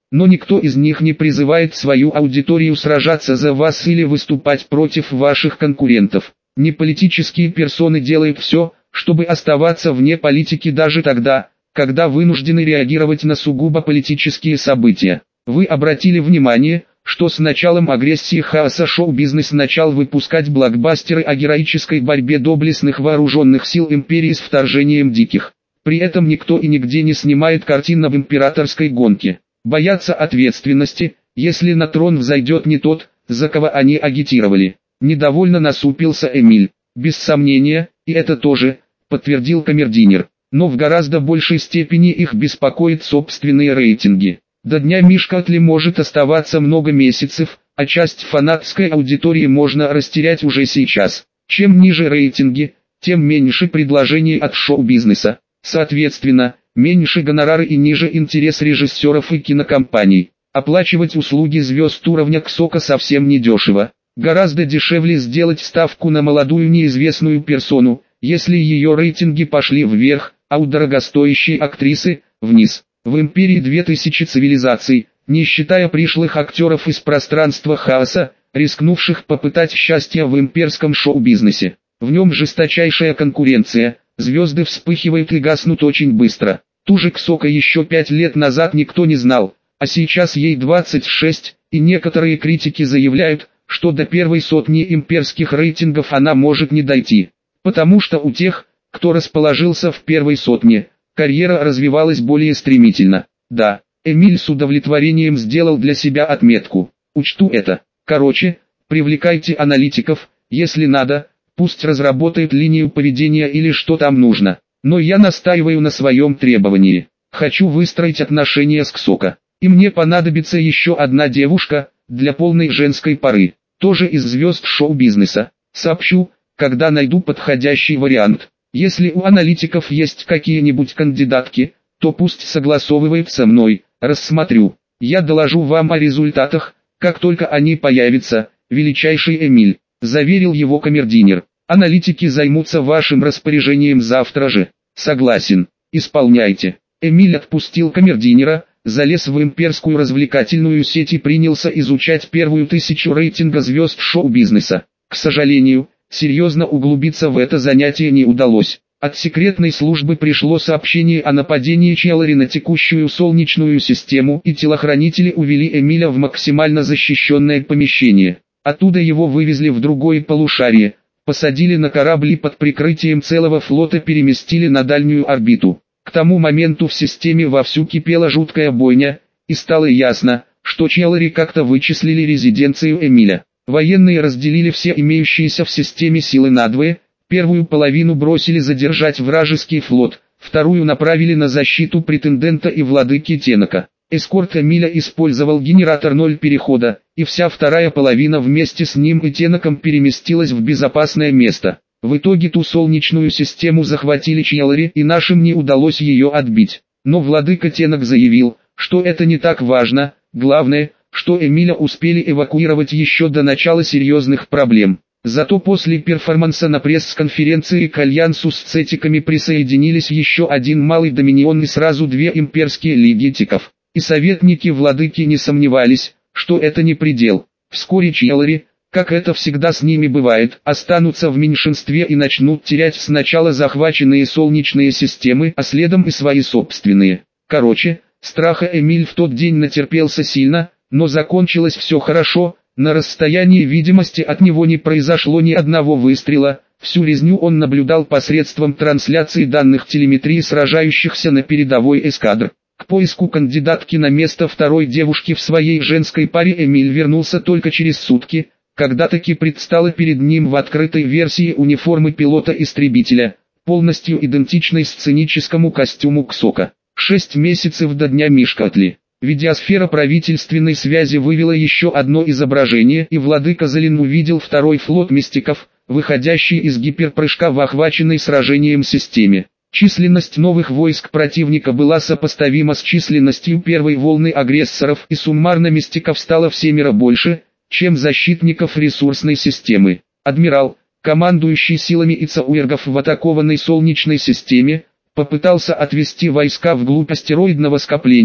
но никто из них не призывает свою аудиторию сражаться за вас или выступать против ваших конкурентов. Неполитические персоны делают все, чтобы оставаться вне политики даже тогда, когда вынуждены реагировать на сугубо политические события. Вы обратили внимание, что с началом агрессии хаоса шоу-бизнес начал выпускать блокбастеры о героической борьбе доблестных вооруженных сил империи с вторжением диких. При этом никто и нигде не снимает картин об императорской гонке. Боятся ответственности, если на трон взойдет не тот, за кого они агитировали. Недовольно насупился Эмиль. Без сомнения, и это тоже, подтвердил камердинер. Но в гораздо большей степени их беспокоят собственные рейтинги. До дня Мишкатли может оставаться много месяцев, а часть фанатской аудитории можно растерять уже сейчас. Чем ниже рейтинги, тем меньше предложений от шоу-бизнеса. Соответственно, меньше гонорары и ниже интерес режиссеров и кинокомпаний. Оплачивать услуги звезд уровня Ксока совсем не дешево. Гораздо дешевле сделать ставку на молодую неизвестную персону, если ее рейтинги пошли вверх, а у дорогостоящей актрисы – вниз. В империи две тысячи цивилизаций, не считая пришлых актеров из пространства хаоса, рискнувших попытать счастье в имперском шоу-бизнесе. В нем жесточайшая конкуренция, звезды вспыхивают и гаснут очень быстро. Ту же Ксока еще пять лет назад никто не знал, а сейчас ей двадцать шесть, и некоторые критики заявляют, что до первой сотни имперских рейтингов она может не дойти. Потому что у тех, кто расположился в первой сотне, карьера развивалась более стремительно. Да, Эмиль с удовлетворением сделал для себя отметку. Учту это. Короче, привлекайте аналитиков, если надо, пусть разработают линию поведения или что там нужно. Но я настаиваю на своем требовании. Хочу выстроить отношения с Ксока. И мне понадобится еще одна девушка, для полной женской пары. Тоже из звезд шоу-бизнеса. Сообщу, когда найду подходящий вариант. Если у аналитиков есть какие-нибудь кандидатки, то пусть согласовывают со мной, рассмотрю. Я доложу вам о результатах, как только они появятся, величайший Эмиль, заверил его камердинер. Аналитики займутся вашим распоряжением завтра же. Согласен, исполняйте. Эмиль отпустил камердинера, залез в имперскую развлекательную сеть и принялся изучать первую тысячу рейтинга звезд шоу-бизнеса. К сожалению, серьезно углубиться в это занятие не удалось. От секретной службы пришло сообщение о нападении Челлари на текущую солнечную систему, и телохранители увели Эмиля в максимально защищенное помещение. Оттуда его вывезли в другое полушарие, посадили на корабль и под прикрытием целого флота переместили на дальнюю орбиту. К тому моменту в системе вовсю кипела жуткая бойня, и стало ясно, что Челлари как-то вычислили резиденцию Эмиля. Военные разделили все имеющиеся в системе силы надвое, первую половину бросили задержать вражеский флот, вторую направили на защиту претендента и владыки Тенока. Эскорт Эмиля использовал генератор ноль перехода, и вся вторая половина вместе с ним и Теноком переместилась в безопасное место. В итоге ту солнечную систему захватили Челлари, и нашим не удалось ее отбить. Но владыка Тенок заявил, что это не так важно, главное, что Эмиля успели эвакуировать еще до начала серьезных проблем. Зато после перформанса на пресс-конференции к альянсу с цетиками присоединились еще один малый доминион и сразу две имперские лиги тиков. И советники владыки не сомневались, что это не предел. Вскоре Челлари, как это всегда с ними бывает, останутся в меньшинстве и начнут терять сначала захваченные солнечные системы, а следом и свои собственные. Короче, страха Эмиль в тот день натерпелся сильно, но закончилось все хорошо. На расстоянии видимости от него не произошло ни одного выстрела, всю резню он наблюдал посредством трансляции данных телеметрии сражающихся на передовой эскадр. К поиску кандидатки на место второй девушки в своей женской паре Эмиль вернулся только через сутки, когда таки предстала перед ним в открытой версии униформы пилота-истребителя, полностью идентичной сценическому костюму Ксока. Шесть месяцев до дня Мишкатли. Видеосфера правительственной связи вывела еще одно изображение, и владыка Залин увидел второй флот мистиков, выходящий из гиперпрыжка в охваченной сражением системе. Численность новых войск противника была сопоставима с численностью первой волны агрессоров, и суммарно мистиков стало в семеро больше, чем защитников ресурсной системы. Адмирал, командующий силами ицауэргов в атакованной Солнечной системе, попытался отвести войска вглубь астероидного скопления,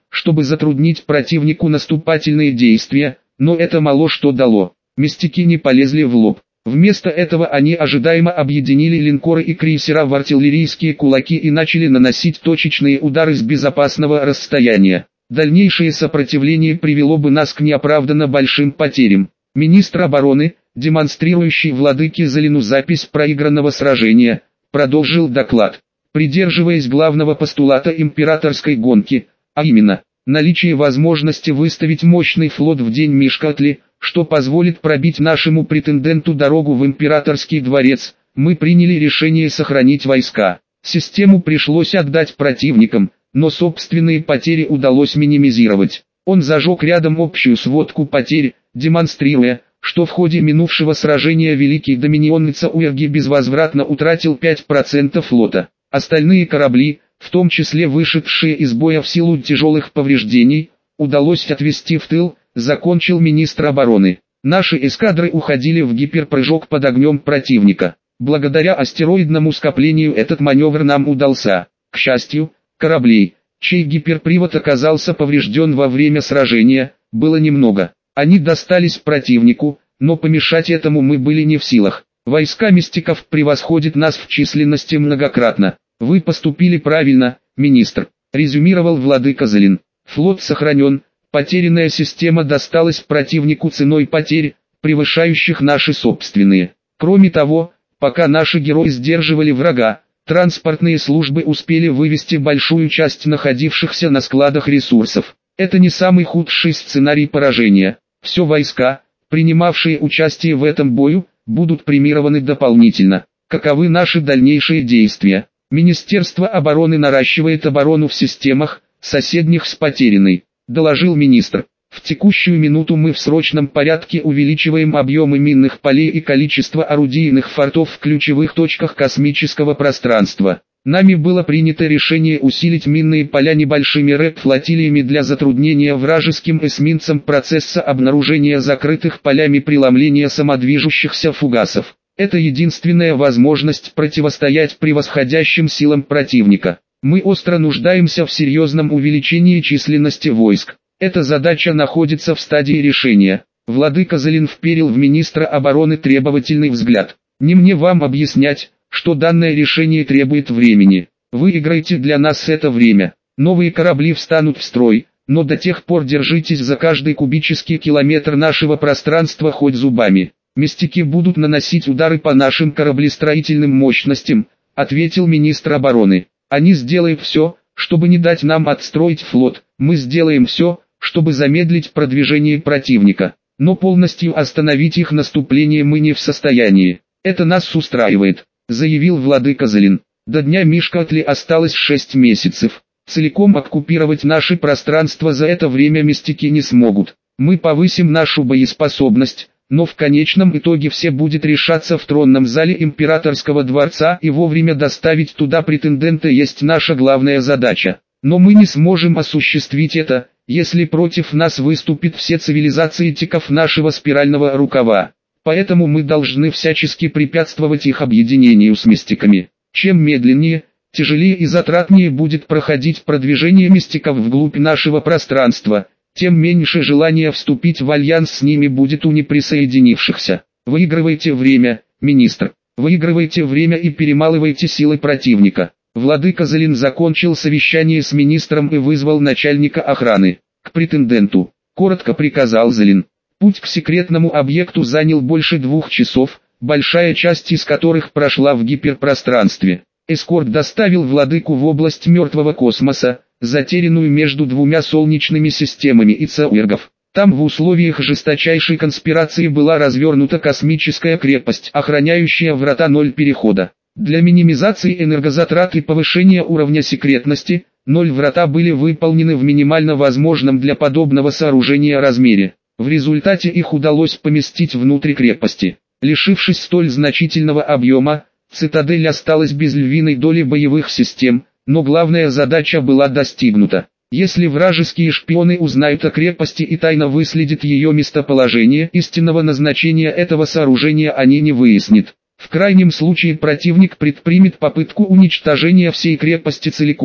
чтобы затруднить противнику наступательные действия, но это мало что дало. Мистики не полезли в лоб. Вместо этого они ожидаемо объединили линкоры и крейсера в артиллерийские кулаки и начали наносить точечные удары с безопасного расстояния. Дальнейшее сопротивление привело бы нас к неоправданно большим потерям. Министр обороны, демонстрирующий владыке Залину запись проигранного сражения, продолжил доклад. Придерживаясь главного постулата императорской гонки, а именно, наличие возможности выставить мощный флот в день Мишкатли, что позволит пробить нашему претенденту дорогу в императорский дворец, мы приняли решение сохранить войска. Систему пришлось отдать противникам, но собственные потери удалось минимизировать. Он зажег рядом общую сводку потерь, демонстрируя, что в ходе минувшего сражения великий доминионный Цауэрги безвозвратно утратил пять процентов флота. Остальные корабли, в том числе вышедшие из боя в силу тяжелых повреждений, удалось отвести в тыл, закончил министр обороны. Наши эскадры уходили в гиперпрыжок под огнем противника. Благодаря астероидному скоплению этот маневр нам удался. К счастью, кораблей, чей гиперпривод оказался поврежден во время сражения, было немного. Они достались противнику, но помешать этому мы были не в силах. Войска мистиков превосходят нас в численности многократно. Вы поступили правильно, министр, резюмировал владыка Залин. Флот сохранен, потерянная система досталась противнику ценой потерь, превышающих наши собственные. Кроме того, пока наши герои сдерживали врага, транспортные службы успели вывести большую часть находившихся на складах ресурсов. Это не самый худший сценарий поражения. Все войска, принимавшие участие в этом бою, будут премированы дополнительно. Каковы наши дальнейшие действия? Министерство обороны наращивает оборону в системах, соседних с потерянной, доложил министр. В текущую минуту мы в срочном порядке увеличиваем объемы минных полей и количество орудийных фортов в ключевых точках космического пространства. Нами было принято решение усилить минные поля небольшими рэп-флотилиями для затруднения вражеским эсминцам процесса обнаружения закрытых полями преломления самодвижущихся фугасов. Это единственная возможность противостоять превосходящим силам противника. Мы остро нуждаемся в серьезном увеличении численности войск. Эта задача находится в стадии решения. Владыка Залин вперил в министра обороны требовательный взгляд. Не мне вам объяснять, что данное решение требует времени. Вы играете для нас это время. Новые корабли встанут в строй, но до тех пор держитесь за каждый кубический километр нашего пространства хоть зубами. Мистики будут наносить удары по нашим кораблестроительным мощностям, ответил министр обороны. Они сделают все, чтобы не дать нам отстроить флот. Мы сделаем все, чтобы замедлить продвижение противника. Но полностью остановить их наступление мы не в состоянии. Это нас устраивает, заявил владыка Залин. До дня Мишкатли осталось шесть месяцев. Целиком оккупировать наши пространства за это время мистики не смогут. Мы повысим нашу боеспособность, но в конечном итоге все будет решаться в тронном зале императорского дворца, и вовремя доставить туда претендента есть наша главная задача. Но мы не сможем осуществить это, если против нас выступят все цивилизации тиков нашего спирального рукава. Поэтому мы должны всячески препятствовать их объединению с мистиками. Чем медленнее, тяжелее и затратнее будет проходить продвижение мистиков вглубь нашего пространства, тем меньше желания вступить в альянс с ними будет у неприсоединившихся. Выигрывайте время, министр. Выигрывайте время и перемалывайте силы противника. Владыка Залин закончил совещание с министром и вызвал начальника охраны. К претенденту, коротко приказал Залин. Путь к секретному объекту занял больше двух часов, большая часть из которых прошла в гиперпространстве. Эскорт доставил владыку в область мертвого космоса, затерянную между двумя солнечными системами и Цауэргов. Там в условиях жесточайшей конспирации была развернута космическая крепость, охраняющая врата ноль перехода. Для минимизации энергозатрат и повышения уровня секретности, ноль врата были выполнены в минимально возможном для подобного сооружения размере. В результате их удалось поместить внутрь крепости. Лишившись столь значительного объема, цитадель осталась без львиной доли боевых систем, но главная задача была достигнута. Если вражеские шпионы узнают о крепости и тайно выследят ее местоположение, истинного назначения этого сооружения они не выяснят. В крайнем случае противник предпримет попытку уничтожения всей крепости целиком,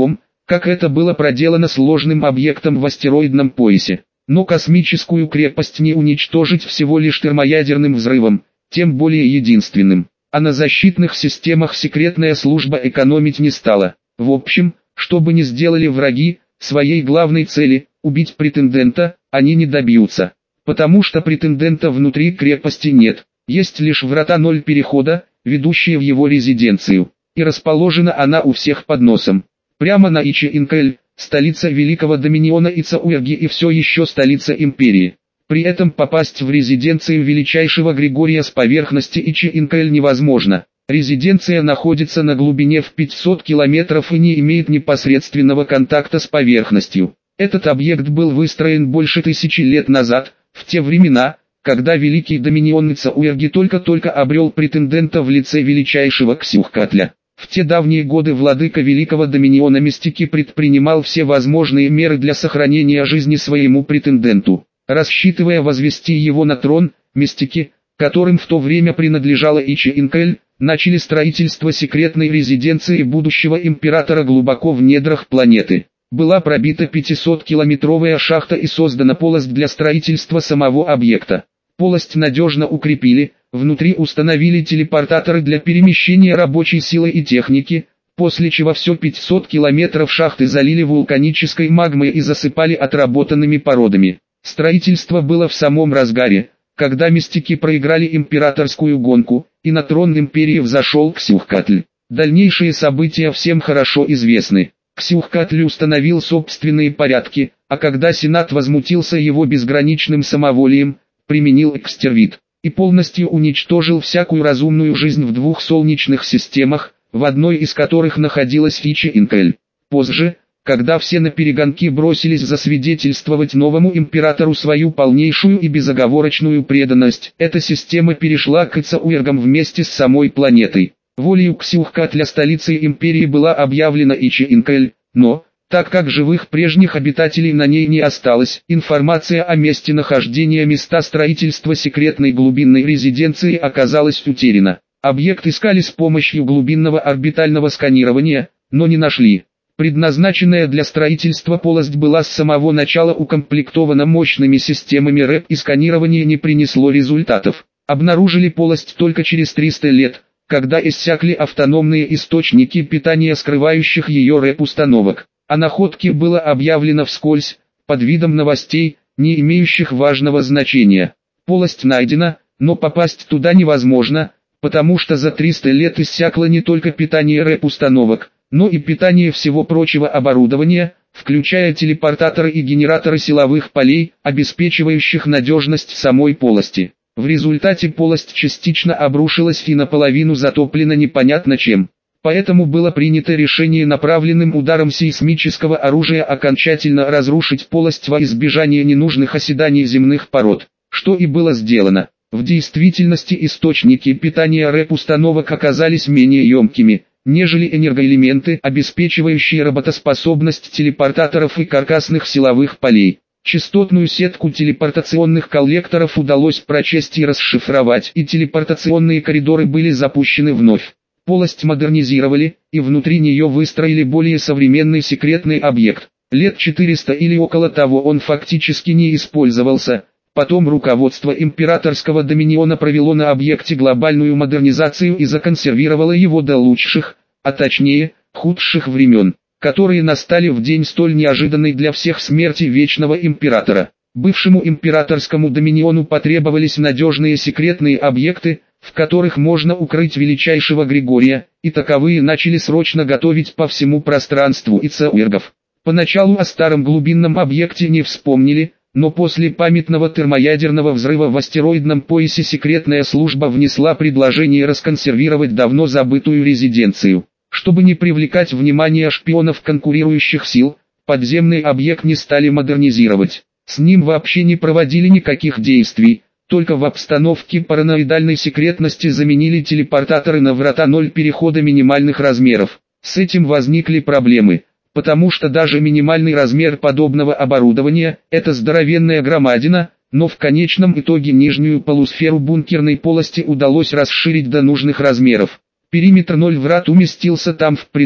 как это было проделано сложным объектом в астероидном поясе. Но космическую крепость не уничтожить всего лишь термоядерным взрывом, тем более единственным. А на защитных системах секретная служба экономить не стала. В общем, что бы ни сделали враги, своей главной цели, убить претендента, они не добьются. Потому что претендента внутри крепости нет. Есть лишь врата ноль перехода, ведущие в его резиденцию. И расположена она у всех под носом. Прямо на Ичи-Инкэль, столица Великого Доминиона Ицауэрги и все еще столица Империи. При этом попасть в резиденцию величайшего Григория с поверхности Ичи-Инкэль невозможно. Резиденция находится на глубине в пятьсот километров и не имеет непосредственного контакта с поверхностью. Этот объект был выстроен больше тысячи лет назад, в те времена, когда Великий Доминион Ицауэрги только-только обрел претендента в лице величайшего Ксюхкатля. В те давние годы владыка Великого Доминиона Мистики предпринимал все возможные меры для сохранения жизни своему претенденту, рассчитывая возвести его на трон. Мистики, которым в то время принадлежала Ичи-Инкэль, начали строительство секретной резиденции будущего императора глубоко в недрах планеты. Была пробита пятисоткилометровая шахта и создана полость для строительства самого объекта. Полость надежно укрепили, внутри установили телепортаторы для перемещения рабочей силы и техники, после чего все пятьсот километров шахты залили вулканической магмой и засыпали отработанными породами. Строительство было в самом разгаре, когда мистики проиграли императорскую гонку, и на трон империи взошел Ксюхкатль. Дальнейшие события всем хорошо известны. Ксюхкатль установил собственные порядки, а когда Сенат возмутился его безграничным самоволием, применил экстервит и полностью уничтожил всякую разумную жизнь в двух солнечных системах, в одной из которых находилась Ичи-Инкэль. Позже, когда все наперегонки бросились засвидетельствовать новому императору свою полнейшую и безоговорочную преданность, эта система перешла к Ицауэргам вместе с самой планетой. Волею Ксюхкатля столицей империи была объявлена Ичи-Инкэль, но, так как живых прежних обитателей на ней не осталось, информация о месте нахождения места строительства секретной глубинной резиденции оказалась утеряна. Объект искали с помощью глубинного орбитального сканирования, но не нашли. Предназначенная для строительства полость была с самого начала укомплектована мощными системами РЭП и сканирование не принесло результатов. Обнаружили полость только через триста лет, когда иссякли автономные источники питания скрывающих ее РЭП-установок. О находке было объявлено вскользь, под видом новостей, не имеющих важного значения. Полость найдена, но попасть туда невозможно, потому что за триста лет иссякло не только питание РЭП-установок, но и питание всего прочего оборудования, включая телепортаторы и генераторы силовых полей, обеспечивающих надежность самой полости. В результате полость частично обрушилась и наполовину затоплена непонятно чем. Поэтому было принято решение направленным ударом сейсмического оружия окончательно разрушить полость во избежание ненужных оседаний земных пород, что и было сделано. В действительности источники питания РЭП-установок оказались менее емкими, нежели энергоэлементы, обеспечивающие работоспособность телепортаторов и каркасных силовых полей. Частотную сетку телепортационных коллекторов удалось прочесть и расшифровать, и телепортационные коридоры были запущены вновь. Полость модернизировали, и внутри нее выстроили более современный секретный объект. Лет четыреста или около того он фактически не использовался. Потом руководство императорского доминиона провело на объекте глобальную модернизацию и законсервировало его до лучших, а точнее, худших времен, которые настали в день столь неожиданной для всех смерти Вечного Императора. Бывшему императорскому доминиону потребовались надежные секретные объекты, в которых можно укрыть величайшего Григория, и таковые начали срочно готовить по всему пространству Ицауэргов. Поначалу о старом глубинном объекте не вспомнили, но после памятного термоядерного взрыва в астероидном поясе секретная служба внесла предложение расконсервировать давно забытую резиденцию. Чтобы не привлекать внимание шпионов конкурирующих сил, подземный объект не стали модернизировать. С ним вообще не проводили никаких действий, только в обстановке параноидальной секретности заменили телепортаторы на врата ноль перехода минимальных размеров. С этим возникли проблемы, потому что даже минимальный размер подобного оборудования – это здоровенная громадина, но в конечном итоге нижнюю полусферу бункерной полости удалось расширить до нужных размеров. Периметр ноль врат уместился там впритык,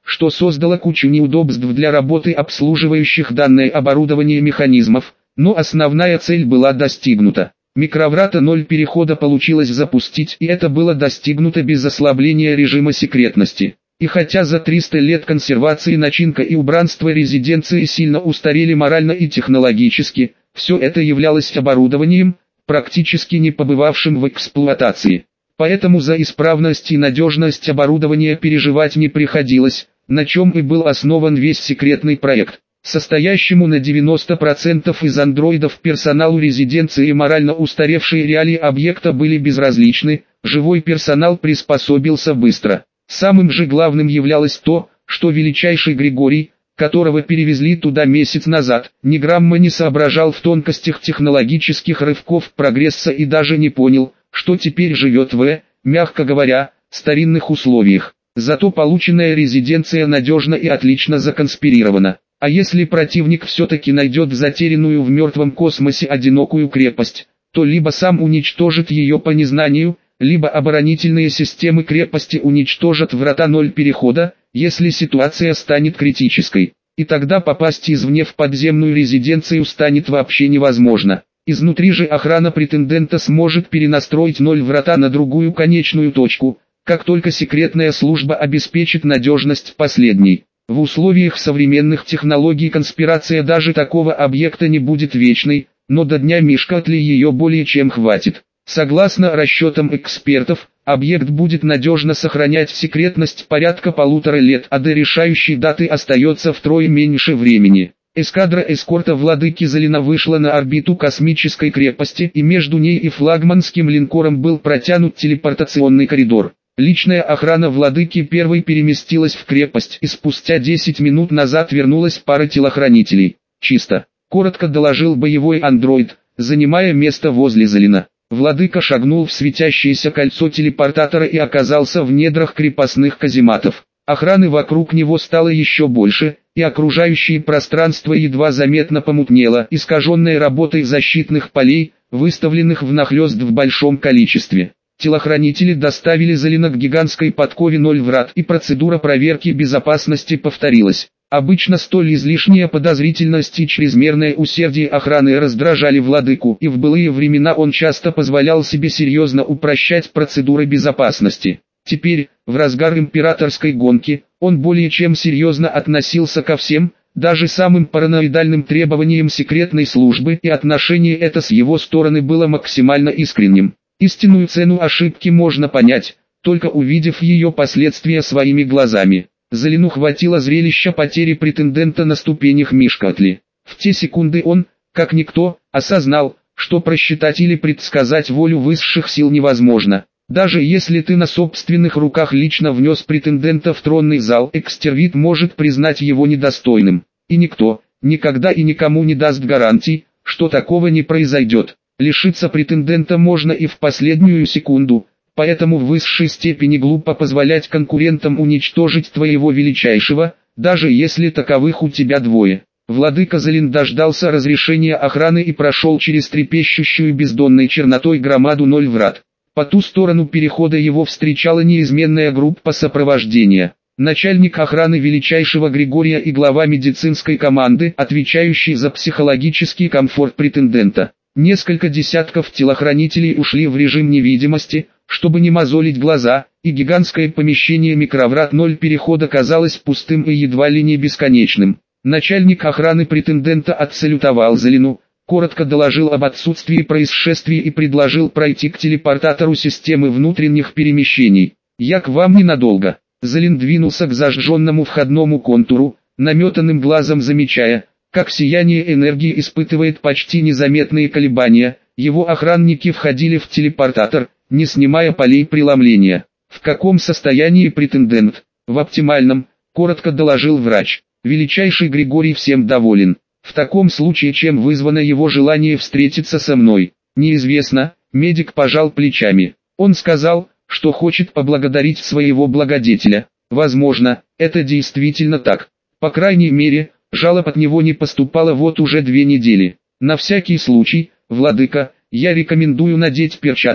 что создало кучу неудобств для работы обслуживающих данное оборудование механизмов, но основная цель была достигнута. Микроврата ноль перехода получилось запустить, и это было достигнуто без ослабления режима секретности. И хотя за триста лет консервации начинка и убранство резиденции сильно устарели морально и технологически, все это являлось оборудованием, практически не побывавшим в эксплуатации. Поэтому за исправность и надежность оборудования переживать не приходилось, на чем и был основан весь секретный проект. Состоящему на девяносто процентов из андроидов персоналу резиденции морально устаревшие реалии объекта были безразличны, живой персонал приспособился быстро. Самым же главным являлось то, что величайший Григорий, которого перевезли туда месяц назад, ни грамма не соображал в тонкостях технологических рывков прогресса и даже не понял, что теперь живет в, мягко говоря, старинных условиях. Зато полученная резиденция надежна и отлично законспирирована. А если противник все-таки найдет затерянную в мертвом космосе одинокую крепость, то либо сам уничтожит ее по незнанию, либо оборонительные системы крепости уничтожат врата ноль перехода, если ситуация станет критической. И тогда попасть извне в подземную резиденцию станет вообще невозможно. Изнутри же охрана претендента сможет перенастроить ноль врата на другую конечную точку, как только секретная служба обеспечит надежность последней. В условиях современных технологий конспирация даже такого объекта не будет вечной, но до дня Мишкатли ее более чем хватит. Согласно расчетам экспертов, объект будет надежно сохранять секретность порядка полутора лет, а до решающей даты остается втрое меньше времени. Эскадра эскорта владыки Залина вышла на орбиту космической крепости, и между ней и флагманским линкором был протянут телепортационный коридор. Личная охрана владыки первой переместилась в крепость, и спустя десять минут назад вернулась пара телохранителей. «Чисто», — коротко доложил боевой андроид, занимая место возле Залина. Владыка шагнул в светящееся кольцо телепортатора и оказался в недрах крепостных казематов. Охраны вокруг него стало еще больше, и окружающее пространство едва заметно помутнело, искаженное работой защитных полей, выставленных внахлёст в большом количестве. Телохранители доставили Залина к гигантской подкове ноль врат, и процедура проверки безопасности повторилась. Обычно столь излишняя подозрительность и чрезмерное усердие охраны раздражали владыку, и в былые времена он часто позволял себе серьезно упрощать процедуры безопасности. Теперь, в разгар императорской гонки, он более чем серьезно относился ко всем, даже самым параноидальным требованиям секретной службы, и отношение это с его стороны было максимально искренним. Истинную цену ошибки можно понять, только увидев ее последствия своими глазами. Залину хватило зрелища потери претендента на ступенях Мишкатли. В те секунды он, как никто, осознал, что просчитать или предсказать волю высших сил невозможно. Даже если ты на собственных руках лично внес претендента в тронный зал, экстервит может признать его недостойным. И никто, никогда и никому не даст гарантий, что такого не произойдет. Лишиться претендента можно и в последнюю секунду, поэтому в высшей степени глупо позволять конкурентам уничтожить твоего величайшего, даже если таковых у тебя двое. Владыка Залин дождался разрешения охраны и прошел через трепещущую бездонной чернотой громаду ноль врат. По ту сторону перехода его встречала неизменная группа сопровождения. Начальник охраны величайшего Григория и глава медицинской команды, отвечающий за психологический комфорт претендента. Несколько десятков телохранителей ушли в режим невидимости, чтобы не мозолить глаза, и гигантское помещение микроврат ноль перехода казалось пустым и едва ли не бесконечным. Начальник охраны претендента отсалютовал Залину, коротко доложил об отсутствии происшествий и предложил пройти к телепортатору системы внутренних перемещений. «Я к вам ненадолго». Залин двинулся к зажженному входному контуру, наметанным глазом замечая, как сияние энергии испытывает почти незаметные колебания. Его охранники входили в телепортатор, не снимая полей преломления. «В каком состоянии претендент?» «В оптимальном», коротко доложил врач. «Величайший Григорий всем доволен. В таком случае чем вызвано его желание встретиться со мной?» «Неизвестно», медик пожал плечами. «Он сказал, что хочет поблагодарить своего благодетеля. Возможно, это действительно так. По крайней мере, жалоб от него не поступало вот уже две недели. На всякий случай, владыка, я рекомендую надеть перчатки,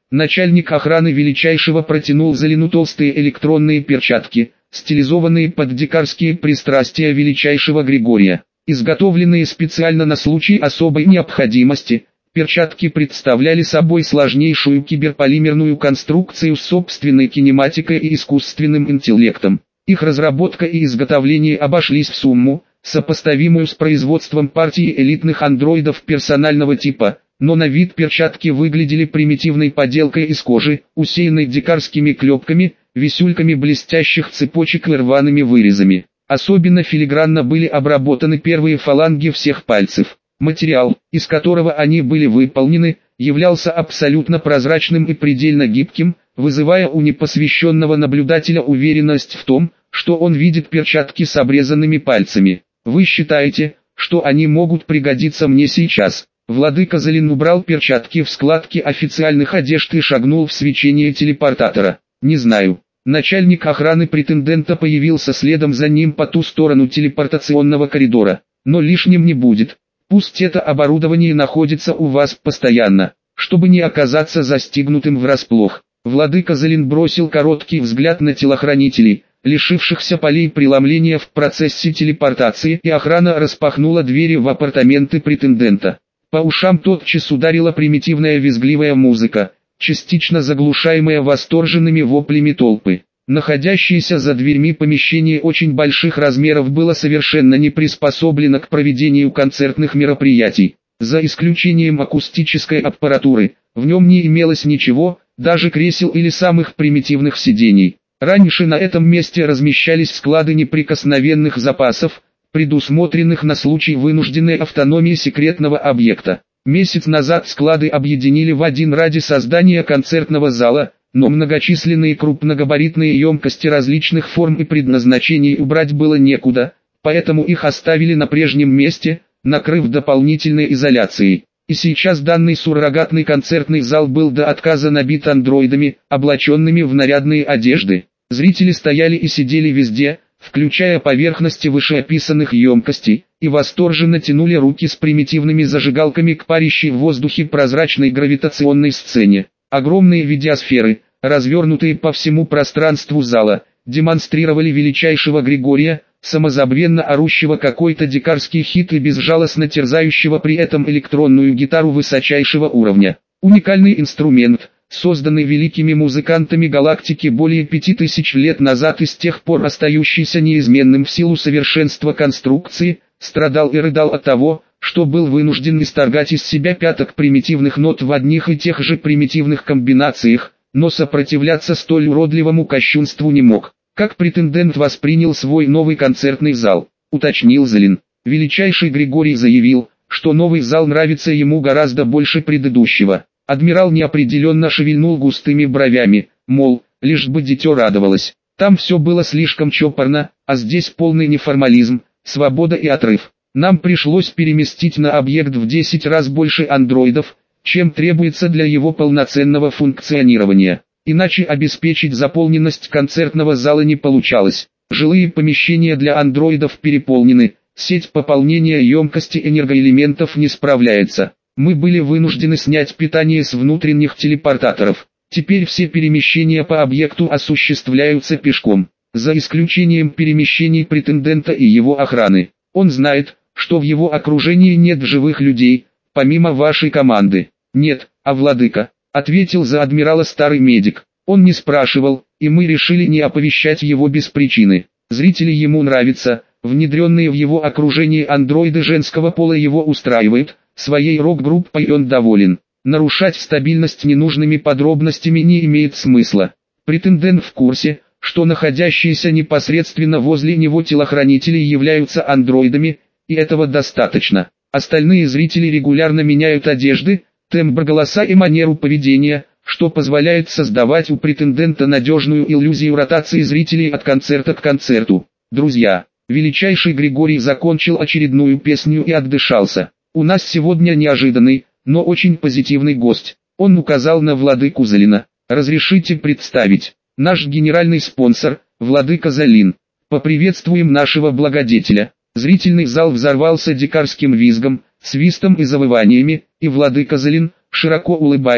Начальник охраны Величайшего протянул Залину толстые электронные перчатки, стилизованные под дикарские пристрастия Величайшего Григория. Изготовленные специально на случай особой необходимости, перчатки представляли собой сложнейшую киберполимерную конструкцию с собственной кинематикой и искусственным интеллектом. Их разработка и изготовление обошлись в сумму, сопоставимую с производством партии элитных андроидов персонального типа, но на вид перчатки выглядели примитивной поделкой из кожи, усеянной дикарскими клепками, висюльками блестящих цепочек и рваными вырезами. Особенно филигранно были обработаны первые фаланги всех пальцев. Материал, из которого они были выполнены, являлся абсолютно прозрачным и предельно гибким, вызывая у непосвященного наблюдателя уверенность в том, что он видит перчатки с обрезанными пальцами. Вы считаете, что они могут пригодиться мне сейчас? Владыка Залин убрал перчатки в складки официальных одежд и шагнул в свечение телепортатора. Не знаю. Начальник охраны претендента появился следом за ним по ту сторону телепортационного коридора. Но лишним не будет. Пусть это оборудование находится у вас постоянно, чтобы не оказаться застигнутым врасплох. Владыка Залин бросил короткий взгляд на телохранителей, лишившихся полей преломления в процессе телепортации, и охрана распахнула двери в апартаменты претендента. По ушам тотчас ударила примитивная визгливая музыка, частично заглушаемая восторженными воплями толпы. Находящееся за дверьми помещение очень больших размеров было совершенно не приспособлено к проведению концертных мероприятий. За исключением акустической аппаратуры, в нем не имелось ничего, даже кресел или самых примитивных сидений. Раньше на этом месте размещались склады неприкосновенных запасов, предусмотренных на случай вынужденной автономии секретного объекта. Месяц назад склады объединили в один ради создания концертного зала, но многочисленные крупногабаритные емкости различных форм и предназначений убрать было некуда, поэтому их оставили на прежнем месте, накрыв дополнительной изоляцией. И сейчас данный суррогатный концертный зал был до отказа набит андроидами, облаченными в нарядные одежды. Зрители стояли и сидели везде, включая поверхности вышеописанных емкостей, и восторженно тянули руки с примитивными зажигалками к парящей в воздухе прозрачной гравитационной сцене. Огромные видеосферы, развернутые по всему пространству зала, демонстрировали Величайшего Григория, самозабвенно орущего какой-то дикарский хит и безжалостно терзающего при этом электронную гитару высочайшего уровня. Уникальный инструмент, созданный великими музыкантами галактики более пяти тысяч лет назад и с тех пор остающийся неизменным в силу совершенства конструкции, страдал и рыдал от того, что был вынужден исторгать из себя пяток примитивных нот в одних и тех же примитивных комбинациях, но сопротивляться столь уродливому кощунству не мог. Как претендент воспринял свой новый концертный зал, уточнил Залин. Величайший Григорий заявил, что новый зал нравится ему гораздо больше предыдущего. Адмирал неопределенно шевельнул густыми бровями, мол, лишь бы дитё радовалось. Там все было слишком чопорно, а здесь полный неформализм, свобода и отрыв. Нам пришлось переместить на объект в десять раз больше андроидов, чем требуется для его полноценного функционирования. Иначе обеспечить заполненность концертного зала не получалось. Жилые помещения для андроидов переполнены, сеть пополнения емкости энергоэлементов не справляется. Мы были вынуждены снять питание с внутренних телепортаторов. Теперь все перемещения по объекту осуществляются пешком, за исключением перемещений претендента и его охраны. Он знает, что в его окружении нет живых людей, помимо вашей команды. Нет, а владыка, ответил за адмирала старый медик. Он не спрашивал, и мы решили не оповещать его без причины. Зрители ему нравятся, внедренные в его окружение андроиды женского пола его устраивают, своей рок-группой он доволен. Нарушать стабильность ненужными подробностями не имеет смысла. Претендент в курсе, что находящиеся непосредственно возле него телохранители являются андроидами, и этого достаточно. Остальные зрители регулярно меняют одежды, тембр голоса и манеру поведения, что позволяет создавать у претендента надежную иллюзию ротации зрителей от концерта к концерту. Друзья, Величайший Григорий закончил очередную песню и отдышался. У нас сегодня неожиданный, но очень позитивный гость. Он указал на владыку Залина. Разрешите представить. Наш генеральный спонсор, владыка Залин. Поприветствуем нашего благодетеля. Зрительный зал взорвался дикарским визгом, свистом и завываниями, и владыка Залин, широко улыбаясь,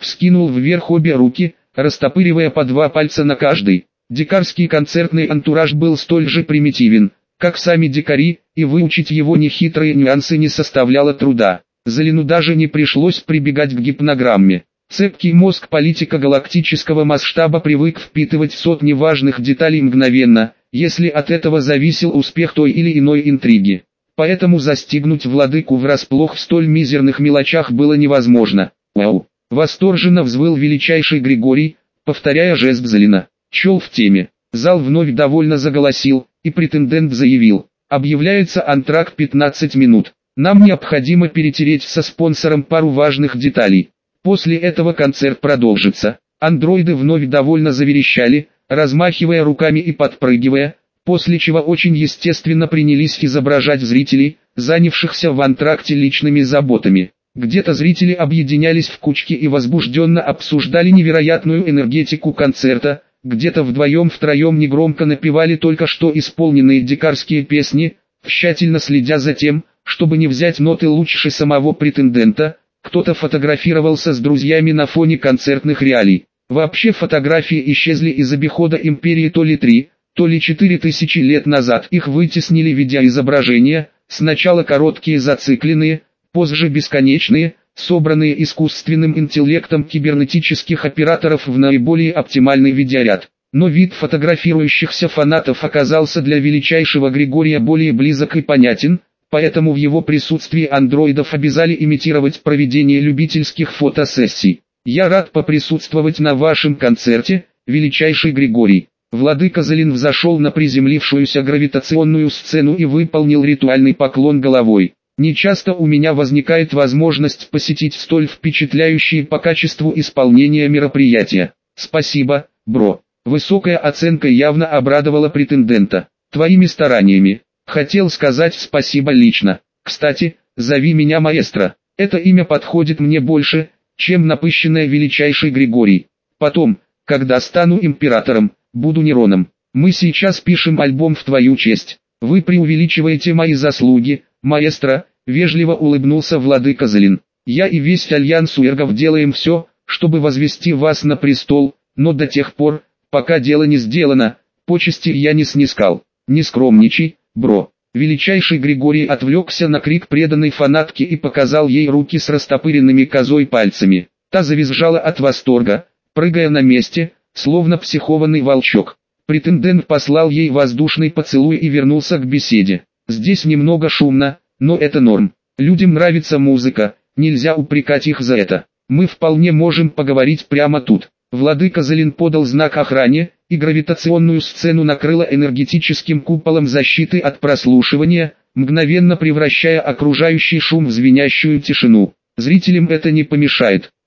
вскинул вверх обе руки, растопыривая по два пальца на каждый. Дикарский концертный антураж был столь же примитивен, как сами дикари, и выучить его нехитрые нюансы не составляло труда. Залину даже не пришлось прибегать к гипнограмме. Цепкий мозг политика галактического масштаба привык впитывать сотни важных деталей мгновенно, если от этого зависел успех той или иной интриги. Поэтому застигнуть владыку врасплох в столь мизерных мелочах было невозможно. «Вау!» — восторженно взвыл величайший Григорий, повторяя жест Залина. Чел в теме. Зал вновь довольно заголосил, и претендент заявил: объявляется антракт пятнадцать минут. Нам необходимо перетереть со спонсором пару важных деталей. После этого концерт продолжится. Андроиды вновь довольно заверещали, размахивая руками и подпрыгивая, после чего очень естественно принялись изображать зрителей, занявшихся в антракте личными заботами. Где-то зрители объединялись в кучки и возбужденно обсуждали невероятную энергетику концерта, где-то вдвоем-втроем негромко напевали только что исполненные дикарские песни, тщательно следя за тем, чтобы не взять ноты лучше самого претендента. Кто-то фотографировался с друзьями на фоне концертных реалий. Вообще фотографии исчезли из обихода империи то ли три, то ли четыре тысячи лет назад. Их вытеснили видеоизображения, сначала короткие зацикленные, позже бесконечные, собранные искусственным интеллектом кибернетических операторов в наиболее оптимальный видеоряд. Но вид фотографирующихся фанатов оказался для величайшего Григория более близок и понятен, поэтому в его присутствии андроидов обязали имитировать проведение любительских фотосессий. «Я рад поприсутствовать на вашем концерте, величайший Григорий». Владыка Залин взошел на приземлившуюся гравитационную сцену и выполнил ритуальный поклон головой. «Нечасто у меня возникает возможность посетить столь впечатляющие по качеству исполнения мероприятия. Спасибо, бро». Высокая оценка явно обрадовала претендента. «Твоими стараниями. Хотел сказать спасибо лично. Кстати, зови меня маэстро. Это имя подходит мне больше, чем напыщенное величайший Григорий. Потом, когда стану императором, буду Нероном. Мы сейчас пишем альбом в твою честь. Вы преувеличиваете мои заслуги, маэстро», — вежливо улыбнулся владыка Залин. «Я и весь альянс уэргов делаем все, чтобы возвести вас на престол, но до тех пор, пока дело не сделано, почести я не снискал. Не скромничай, бро». Величайший Григорий отвлекся на крик преданной фанатки и показал ей руки с растопыренными козой пальцами. Та завизжала от восторга, прыгая на месте, словно психованный волчок. Претендент послал ей воздушный поцелуй и вернулся к беседе. «Здесь немного шумно, но это норм. Людям нравится музыка, нельзя упрекать их за это. Мы вполне можем поговорить прямо тут». Владыка Залин подал знак охране, и гравитационную сцену накрыло энергетическим куполом защиты от прослушивания, мгновенно превращая окружающий шум в звенящую тишину. Зрителям это не помешает.